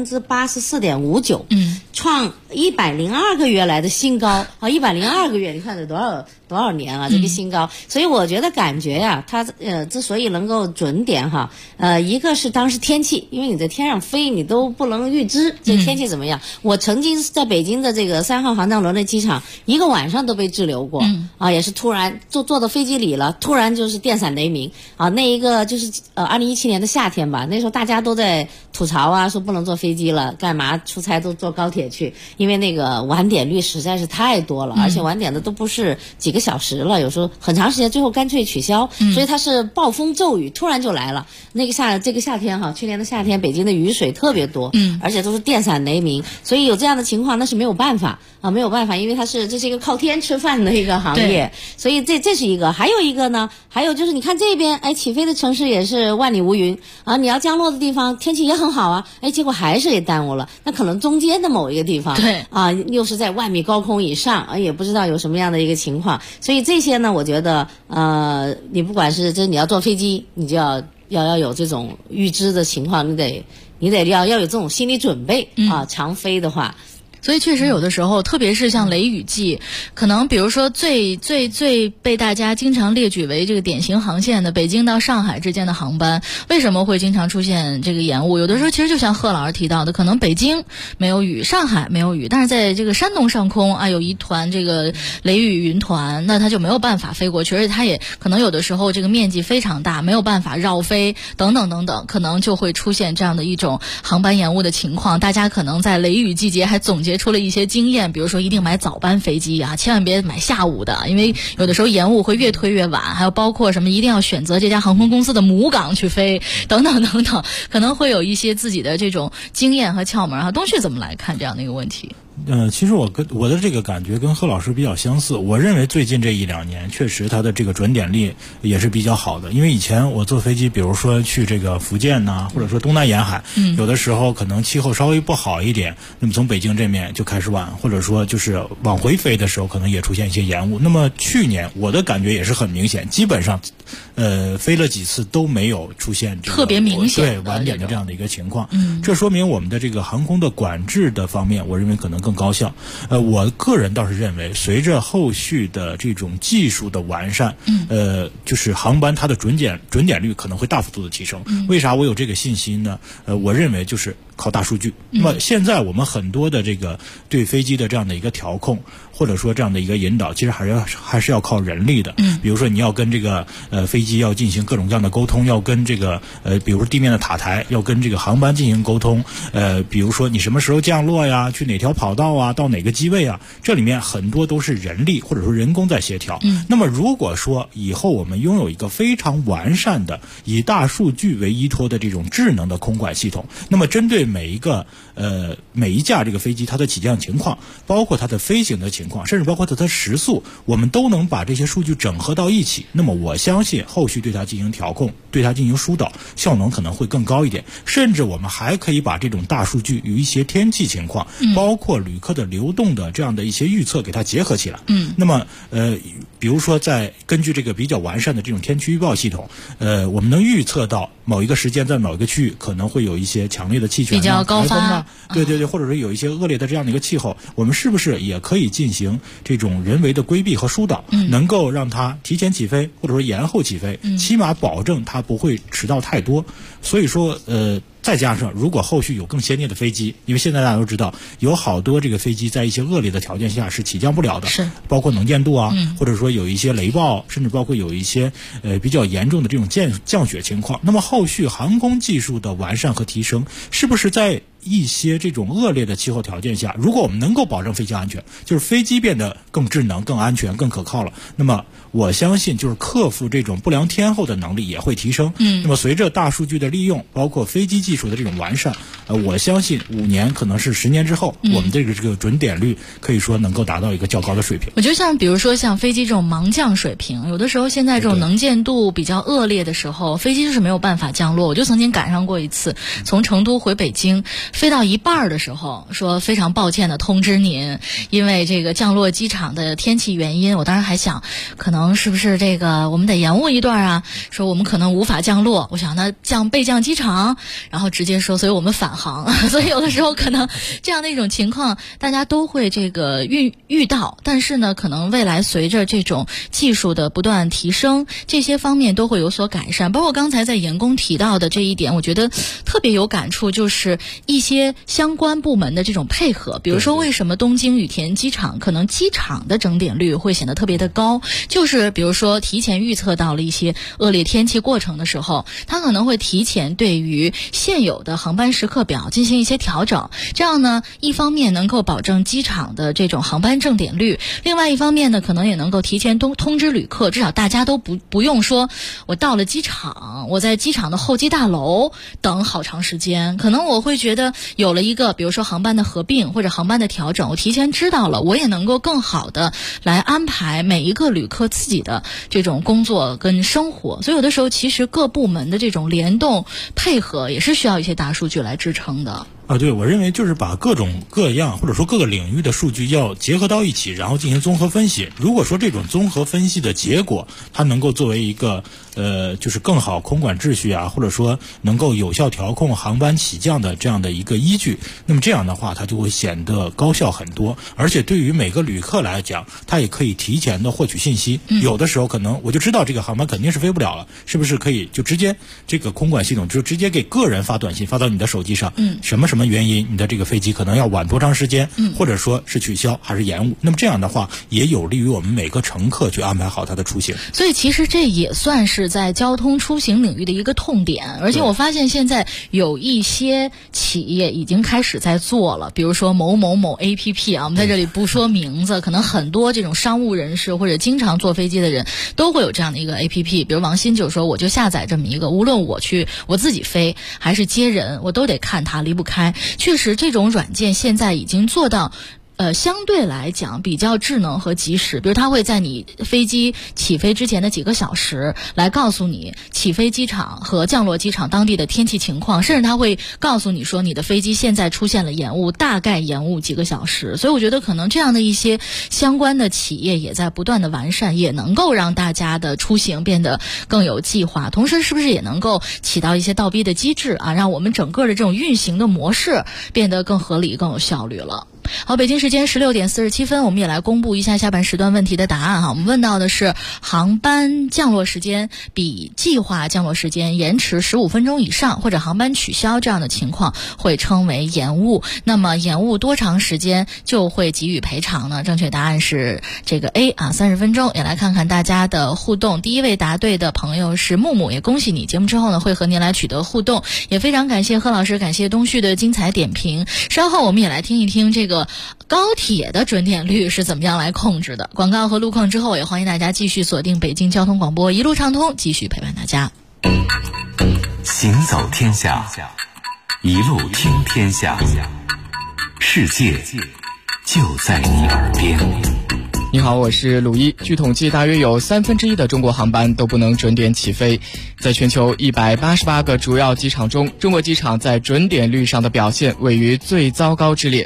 84.59%，创102个月来的新高啊！102个月，你看这多少年啊，这个新高。所以我觉得感觉呀，它之所以能够准点哈，一个是当时天气，因为你在天上飞，你都不能预知这天气怎么样。我曾经在北京的这个3号航站楼的机场，一个晚上都被滞留过，也是突然坐到飞机里了，突然就是电闪雷鸣啊！那一个就是2017年的夏天吧，那时候大家都在吐槽啊，说不能坐飞机了，干嘛出差都坐高铁去，因为那个晚点率实在是太多了，而且晚点的都不是几个小时了，有时候很长时间，最后干脆取消，所以它是暴风骤雨突然就来了。这个夏天哈，去年的夏天，北京的雨水特别多，而且都是电闪雷鸣，所以有这样的情况那是没有办法啊，没有办法，因为这是一个靠天吃饭的一个行业，所以这是一个。还有一个呢，还有就是你看这边起飞的城市也是万里无云啊，你要降落的地方天气也很好啊，结果还是给耽误了，那可能中间的某一个地方又是在万米高空以上也不知道有什么样的一个情况。所以这些呢，我觉得你不管是你要坐飞机，你就要有这种预知的情况，你得要有这种心理准备长飞的话。 所以确实有的时候，特别是像雷雨季，可能比如说最被大家经常列举为这个典型航线的北京到上海之间的航班，为什么会经常出现这个延误？有的时候其实就像贺老师提到的，可能北京没有雨，上海没有雨，但是在这个山东上空有一团这个雷雨云团，那它就没有办法飞过去，而且它也可能有的时候这个面积非常大，没有办法绕飞等等等等，可能就会出现这样的一种航班延误的情况。大家可能在雷雨季节还总结出了一些经验，比如说一定买早班飞机千万别买下午的，因为有的时候延误会越推越晚，还有包括什么一定要选择这家航空公司的母港去飞等等等等，可能会有一些自己的这种经验和窍门东旭怎么来看这样的一个问题？ 其实我的这个感觉跟贺老师比较相似。我认为最近这1-2年确实它的这个准点力也是比较好的，因为以前我坐飞机，比如说去这个福建呐，或者说东南沿海，有的时候可能气候稍微不好一点，那么从北京这面就开始晚，或者说就是往回飞的时候可能也出现一些延误。那么去年我的感觉也是很明显，基本上飞了几次都没有出现这个特别明显对晚点的这样的一个情况。这说明我们的这个航空的管制的方面，我认为可能更高效。我个人倒是认为，随着后续的这种技术的完善，就是航班它的准点率可能会大幅度的提升。为啥我有这个信心呢？我认为就是靠大数据。那么现在我们很多的这个对飞机的这样的一个调控，或者说这样的一个引导，其实还是要靠人力的。比如说你要跟这个飞机要进行各种各样的沟通，要跟这个比如说地面的塔台要跟这个航班进行沟通，比如说你什么时候降落呀，去哪条跑道啊，到哪个机位啊，这里面很多都是人力或者说人工在协调。那么如果说以后我们拥有一个非常完善的以大数据为依托的这种智能的空管系统，那么针对每一架这个飞机它的起降情况，包括它的飞行的情况，甚至包括它的时速，我们都能把这些数据整合到一起。那么我相信后续对它进行调控，对它进行疏导，效能可能会更高一点。甚至我们还可以把这种大数据与一些天气情况，包括旅客的流动的这样的一些预测给它结合起来。那么比如说在根据这个比较完善的这种天气预报系统，我们能预测到某一个时间在某一个区域可能会有一些强烈的气旋比较高发对，或者说有一些恶劣的这样的一个气候，我们是不是也可以进行这种人为的规避和疏导，能够让它提前起飞，或者说延后起飞，起码保证它不会迟到太多。所以说再加上如果后续有更先进的飞机，因为现在大家都知道有好多这个飞机在一些恶劣的条件下是起降不了的， 是包括能见度啊，或者说有一些雷暴，甚至包括有一些比较严重的这种降雪情况。那么后续航空技术的完善和提升，是不是在一些这种恶劣的气候条件下，如果我们能够保证飞机安全，就是飞机变得更智能、更安全、更可靠了，那么我相信就是克服这种不良天候的能力也会提升。那么随着大数据的利用，包括飞机技术的这种完善，我相信5年可能是10年之后，我们这个准点率可以说能够达到一个较高的水平。 我觉得像比如说像飞机这种盲降水平，有的时候现在这种能见度比较恶劣的时候，飞机就是没有办法降落。我就曾经赶上过一次，从成都回北京，飞到一半的时候，说非常抱歉的通知您，因为这个降落机场的天气原因，我当时还想可能是不是这个我们得延误一段啊，说我们可能无法降落。我想那备降机场，然后直接说所以我们返航。所以有的时候可能这样的一种情况大家都会这个遇到，但是呢可能未来随着这种技术的不断提升，这些方面都会有所改善。包括刚才在严工提到的这一点，我觉得特别有感触，就是一些相关部门的这种配合。比如说为什么东京羽田机场可能机场的整点率会显得特别的高，就是比如说提前预测到了一些恶劣天气过程的时候，它可能会提前对于现有的航班时刻表进行一些调整，这样呢一方面能够保证机场的这种航班正点率，另外一方面呢可能也能够提前通知旅客，至少大家都不用说我到了机场，我在机场的候机大楼等好长时间，可能我会觉得有了一个比如说航班的合并或者航班的调整，我提前知道了，我也能够更好的来安排每一个旅客自己的这种工作跟生活。所以有的时候其实各部门的这种联动配合也是需要一些大数据来支撑的。 对，我认为就是把各种各样或者说各个领域的数据要结合到一起，然后进行综合分析。如果说这种综合分析的结果，它能够作为一个就是更好空管秩序啊，或者说能够有效调控航班起降的这样的一个依据，那么这样的话它就会显得高效很多，而且对于每个旅客来讲，他也可以提前的获取信息。有的时候可能我就知道这个航班肯定是飞不了了，是不是可以就直接这个空管系统就直接给个人发短信发到你的手机上，什么原因你的这个飞机可能要晚多长时间，或者说是取消还是延误，那么这样的话也有利于我们每个乘客去安排好他的出行。 所以其实这也算是在交通出行领域的一个痛点，而且我发现现在有一些企业已经开始在做了，比如说某某某 APP 啊，我们在这里不说名字，可能很多这种商务人士或者经常坐飞机的人都会有这样的一个 APP。比如王鑫就说我就下载这么一个，无论我自己飞还是接人，我都得看它，离不开。确实这种软件现在已经做到相对来讲比较智能和及时，比如它会在你飞机起飞之前的几个小时来告诉你起飞机场和降落机场当地的天气情况，甚至它会告诉你说你的飞机现在出现了延误，大概延误几个小时。所以我觉得可能这样的一些相关的企业也在不断的完善，也能够让大家的出行变得更有计划，同时是不是也能够起到一些倒逼的机制啊，让我们整个的这种运行的模式变得更合理更有效率了。好，北京时间16点47分，我们也来公布一下下半时段问题的答案哈。我们问到的是航班降落时间比计划降落时间延迟15分钟以上，或者航班取消这样的情况会称为延误。那么延误多长时间就会给予赔偿呢？正确答案是这个 A 啊，30分钟。也来看看大家的互动。第一位答对的朋友是木木，也恭喜你，节目之后呢会和您来取得互动。也非常感谢贺老师，感谢东旭的精彩点评。稍后我们也来听一听这个高铁的准点率是怎么样来控制的。广告和路况之后，也欢迎大家继续锁定北京交通广播，一路畅通，继续陪伴大家。 行走天下，一路听天下，世界就在你耳边。 你好，我是鲁一。据统计，大约有1/3的中国航班都不能准点起飞。在全球188个主要机场中，中国机场在准点率上的表现位于最糟糕之列。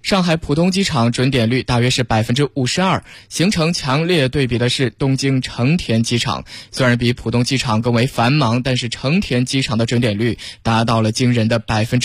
上海浦东机场准点率大约是52%，形成强烈对比的是东京成田机场。虽然比浦东机场更为繁忙，但是成田机场的准点率达到了惊人的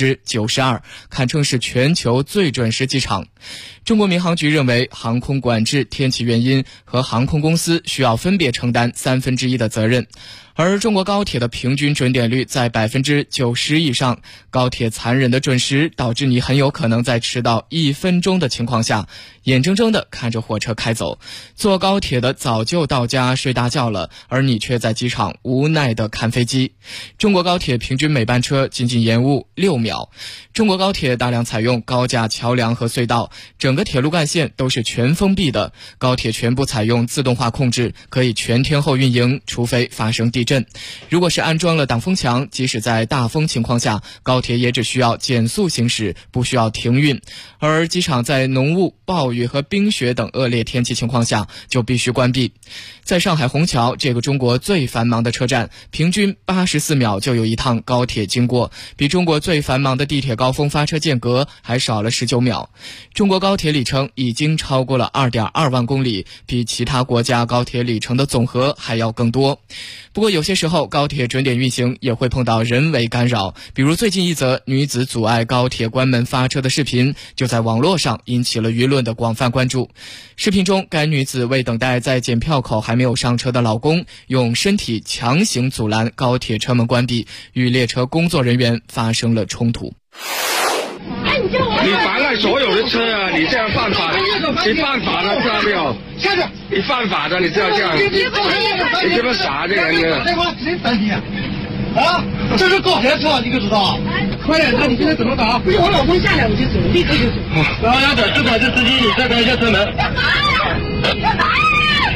92%，堪称是全球最准时机场。中国民航局认为，航空管制、天气原因和航空公司需要分别承担1/3的责任。而中国高铁的平均准点率在90%以上，高铁残忍的准时导致你很有可能在迟到1分钟的情况下，眼睁睁地看着火车开走。坐高铁的早就到家睡大觉了，而你却在机场无奈地看飞机。中国高铁平均每班车仅仅延误6秒。中国高铁大量采用高架桥梁和隧道，整个铁路干线都是全封闭的。高铁全部采用自动化控制，可以全天候运营，除非发生地震。如果是安装了挡风墙，即使在大风情况下，高铁也只需要减速行驶，不需要停运。而机场在浓雾、暴雨和冰雪等恶劣天气情况下就必须关闭。在上海虹桥这个中国最繁忙的车站，平均84秒就有一趟高铁经过，比中国最繁忙的地铁高峰发车间隔还少了19秒。中国高铁里程已经超过了2.2万公里，比其他国家高铁里程的总和还要更多。不过有些时候高铁准点运行也会碰到人为干扰，比如最近一则女子阻碍高铁关门发车的视频就在网络上引起了舆论的广泛关注。视频中，该女子为等待在检票口还没有上车的老公，用身体强行阻拦高铁车门关闭，与列车工作人员发生了冲突。 你妨碍所有的车啊！你这样犯法，你犯法了，知道没有？你犯法的，你知道这样？你这么傻的人呢？ 谁担心啊？啊，这是高铁车，你可知道？快点，那你现在怎么搞？不是我老公下来我就走，立刻就走。然后要等就管制司机，你再开一下车门。干嘛呀？干嘛呀？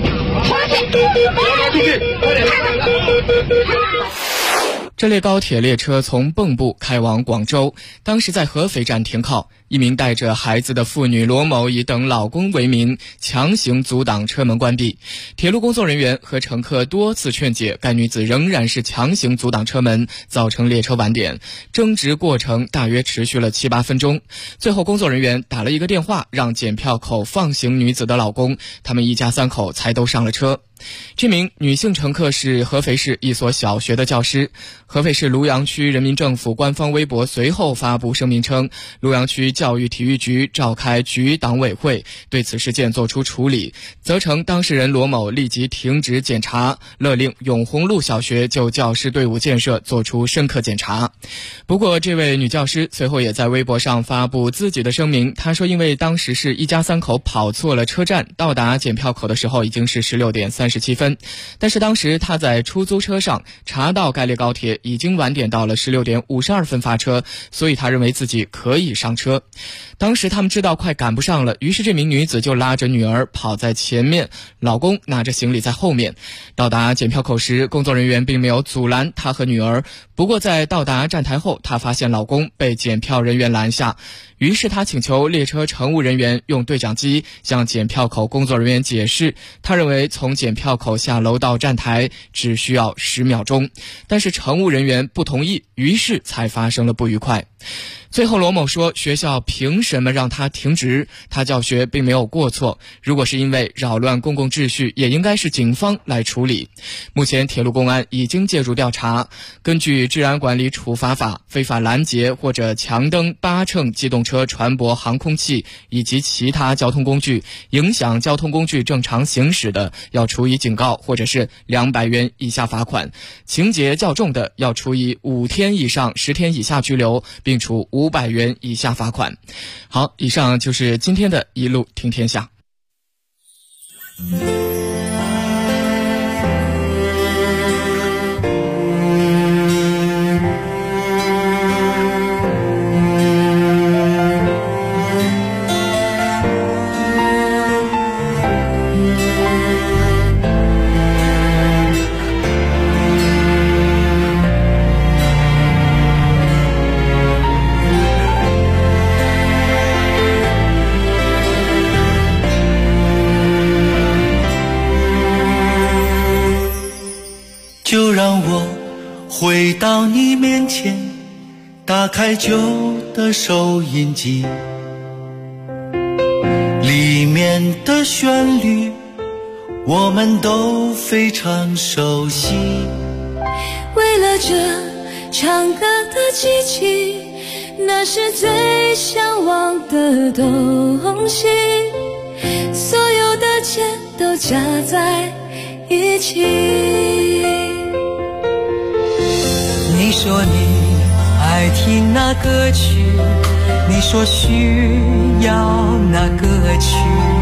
出去！快点！ 这列高铁列车从蚌埠开往广州，当时在合肥站停靠，一名带着孩子的妇女罗某以等老公为名，强行阻挡车门关闭。铁路工作人员和乘客多次劝解，该女子仍然是强行阻挡车门，造成列车晚点。争执过程大约持续了7、8分钟，最后工作人员打了一个电话，让检票口放行女子的老公，他们一家3口才都上了车。这名女性乘客是合肥市一所小学的教师。合肥市庐阳区人民政府官方微博随后发布声明称，庐阳区教育体育局召开局党委会，对此事件作出处理，责成当事人罗某立即停止检查，勒令永红路小学就教师队伍建设作出深刻检查。不过这位女教师随后也在微博上发布自己的声明，她说因为当时是一家3口跑错了车站，到达检票口的时候已经是16点37分，但是当时她在出租车上查到该列高铁已经晚点到了16点52分发车，所以她认为自己可以上车。当时他们知道快赶不上了，于是这名女子就拉着女儿跑在前面，老公拿着行李在后面。到达检票口时，工作人员并没有阻拦她和女儿，不过在到达站台后，她发现老公被检票人员拦下，于是她请求列车乘务人员用对讲机向检票口工作人员解释，她认为从检票口下楼到站台只需要10秒钟，但是乘务人员不同意，于是才发生了不愉快。最后罗某说，学校凭什么让他停职？他教学并没有过错，如果是因为扰乱公共秩序，也应该是警方来处理。目前铁路公安已经介入调查，根据治安管理处罚法，非法拦截或者强登8乘机动车船舶航空器以及其他交通工具，影响交通工具正常行驶的，要处以警告或者是200元以下罚款，情节较重的要处以5天以上10天以下拘留，并处500元以下罚款。好，以上就是今天的一路听天下。 就让我回到你面前，打开旧的收音机， 里面的旋律我们都非常熟悉。 为了这唱歌的奇迹，那是最向往的东西，所有的钱都加在一起。 你说你爱听那歌曲，你说需要那歌曲，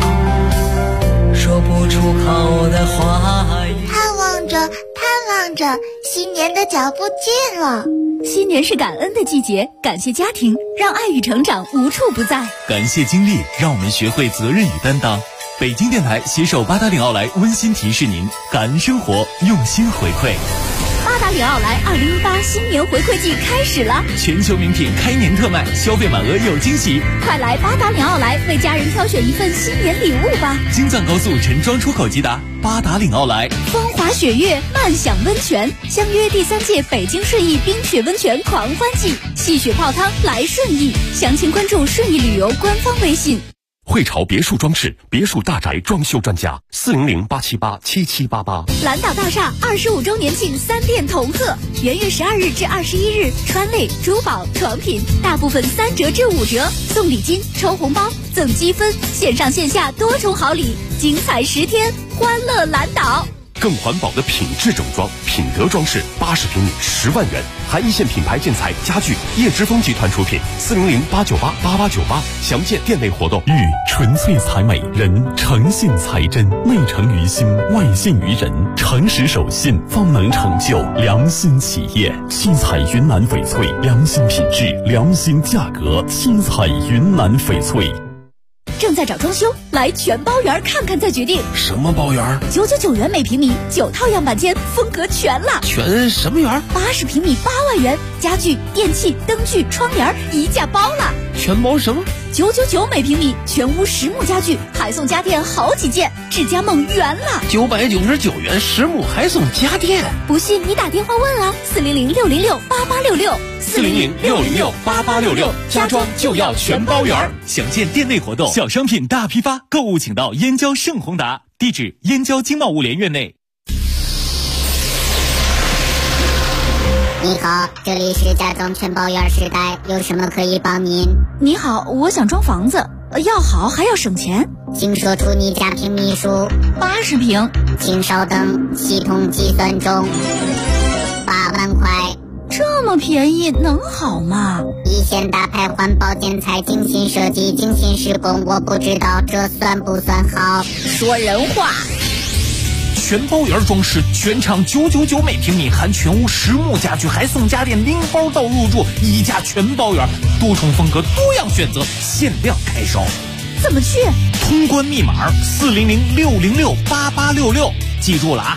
说不出口的话语。 盼望着，新年的脚步近了。 新年是感恩的季节，感谢家庭，让爱与成长无处不在。 感谢经历，让我们学会责任与担当。北京电台携手八达岭奥莱温馨提示您：感恩生活，用心回馈。 八达岭奥莱2018新年回馈季开始了， 全球名品开年特卖，消费满额有惊喜。 快来八达岭奥莱为家人挑选一份新年礼物吧！ 京藏高速陈庄出口即达，八达岭奥莱。 风华雪月，慢享温泉，相约第3届北京顺义冰雪温泉狂欢季，戏雪泡汤来顺义。详情关注顺义旅游官方微信。 汇潮别墅装饰，别墅大宅装修专家，400-878-7788。 蓝岛大厦25周年庆3店同贺，元月12日至21日，川类、珠宝、床品大部分3折至5折，送礼金、抽红包、赠积分，线上线下多重好礼，精彩10天，欢乐蓝岛。 更环保的品质整装，品德装饰，80平米10万元，含一线品牌建材家具，叶之峰集团出品，400-898-8898，详见店内活动。 玉纯粹才美，人诚信才真，内诚于心，外信于人，诚实守信方能成就良心企业。七彩云南翡翠，良心品质，良心价格，七彩云南翡翠。 正在找装修，来全包园看看再决定。 什么包园 ？999元每平米，9套样板间，风格全了。 全什么园 ？80平米8万元，家具、电器、灯具、窗帘一价包了。 全包什么 ？999每平米，全屋实木家具，还送家电好几件，智家梦圆了。 999元实木还送家电， 不信你打电话问啊，400-606-8866，400-606-8866， 家装就要全包圆。详见店内活动，小商品大批发，购物请到燕郊盛宏达，地址燕郊经贸物联院内。 你好，这里是家装全包园时代，有什么可以帮您？ 你好，我想装房子，要好还要省钱， 请说出你家庭米数。 80平。 请稍等，系统计算中。8万块。 这么便宜能好吗？ 一线大牌环保建材，精心设计，精心施工，我不知道这算不算好。 说人话。 全包园装饰，全场999每平米，含全屋实木家具，还送家电，拎包到入住，一价全包园，多重风格，多样选择，限量开售。 怎么去？ 通关密码400-606-8866，记住了啊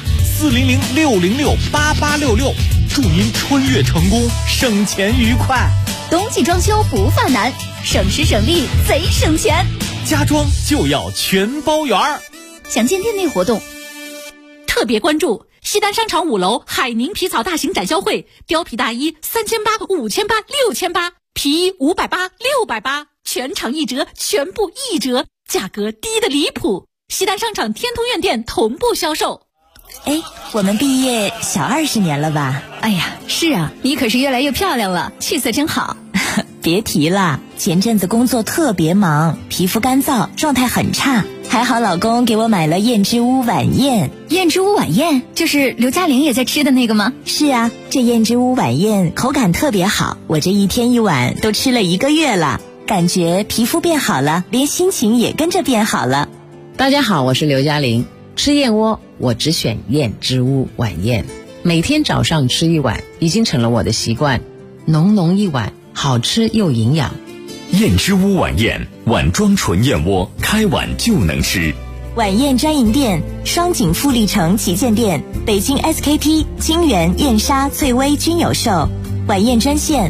，400-606-8866，祝您穿越成功，省钱愉快。 冬季装修不犯难，省时省力贼省钱， 家装就要全包园。 详见店内活动。 特别关注西单商场5楼海宁皮草大型展销会，貂皮大衣3800、5800、6800，皮衣580、680，全场1折，全部1折，价格低得离谱。西单商场天通苑店同步销售。 哎，我们毕业小20年了吧？ 哎呀，是啊，你可是越来越漂亮了，气色真好。 别提了，前阵子工作特别忙，皮肤干燥，状态很差。还好老公给我买了燕之屋晚宴。 燕之屋晚宴就是刘嘉玲也在吃的那个吗？ 是啊，这燕之屋晚宴口感特别好，我这1天1碗都吃了1个月了，感觉皮肤变好了，连心情也跟着变好了。 大家好，我是刘嘉玲。吃燕窝我只选燕之屋晚宴，每天早上吃1碗已经成了我的习惯，浓浓1碗，好吃又营养。 燕之屋晚宴，碗装纯燕窝，开碗就能吃。 晚宴专营店：双井富力城旗舰店、北京 SKP、清源、燕莎、翠微均有售。晚宴专线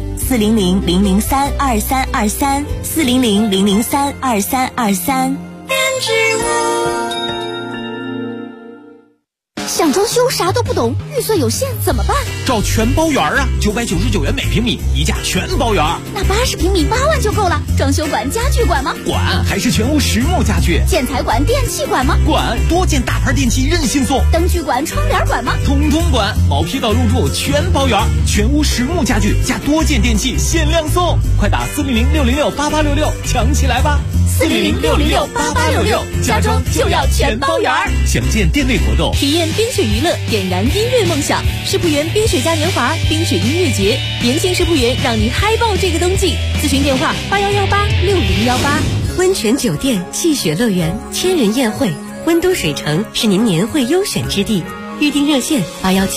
400-003-2323，400-003-2323。 想装装修啥都不懂，预算有限怎么办？ 找全包园啊，999元每平米，一价全包园。 那80平米8万就够了。装修管、家具管吗？ 管，还是全屋实木家具。 建材管、电器管吗？ 管，多件大牌电器任性送。 灯具管、窗帘管吗？ 统统管，毛坯到入住全包圆，全屋实木家具加多件电器限量送，快打400-606-8866抢起来吧 ！400-606-8866，家装就要全包圆。 详见店内活动。 体验冰雪娱乐，点燃音乐梦想。世博园冰雪嘉年华、冰雪音乐节，年轻世博园让你嗨爆这个冬季。咨询电话81186018。 温泉酒店、戏雪乐园、千人宴会，温都水城是您年会优选之地。预订热线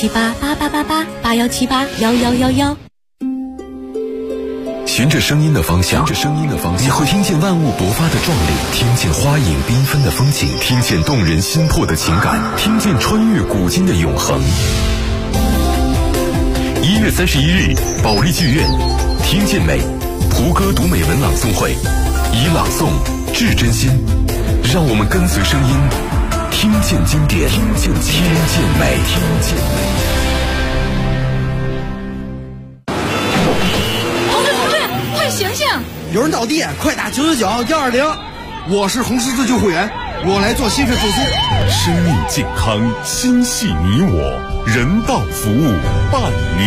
8178888881781111。 循着声音的方向，你会听见万物勃发的壮丽，听见花影缤纷的风景，听见动人心魄的情感，听见穿越古今的永恒。1月31日，保利剧院，听见美，胡歌读美文朗诵会，以朗诵致真心，让我们跟随声音，听见经典，听见美。 醒醒！ 有人倒地，快打999-120。我是红十字救护员，我来做心肺复苏。 生命健康，心系你我，人道服务伴你。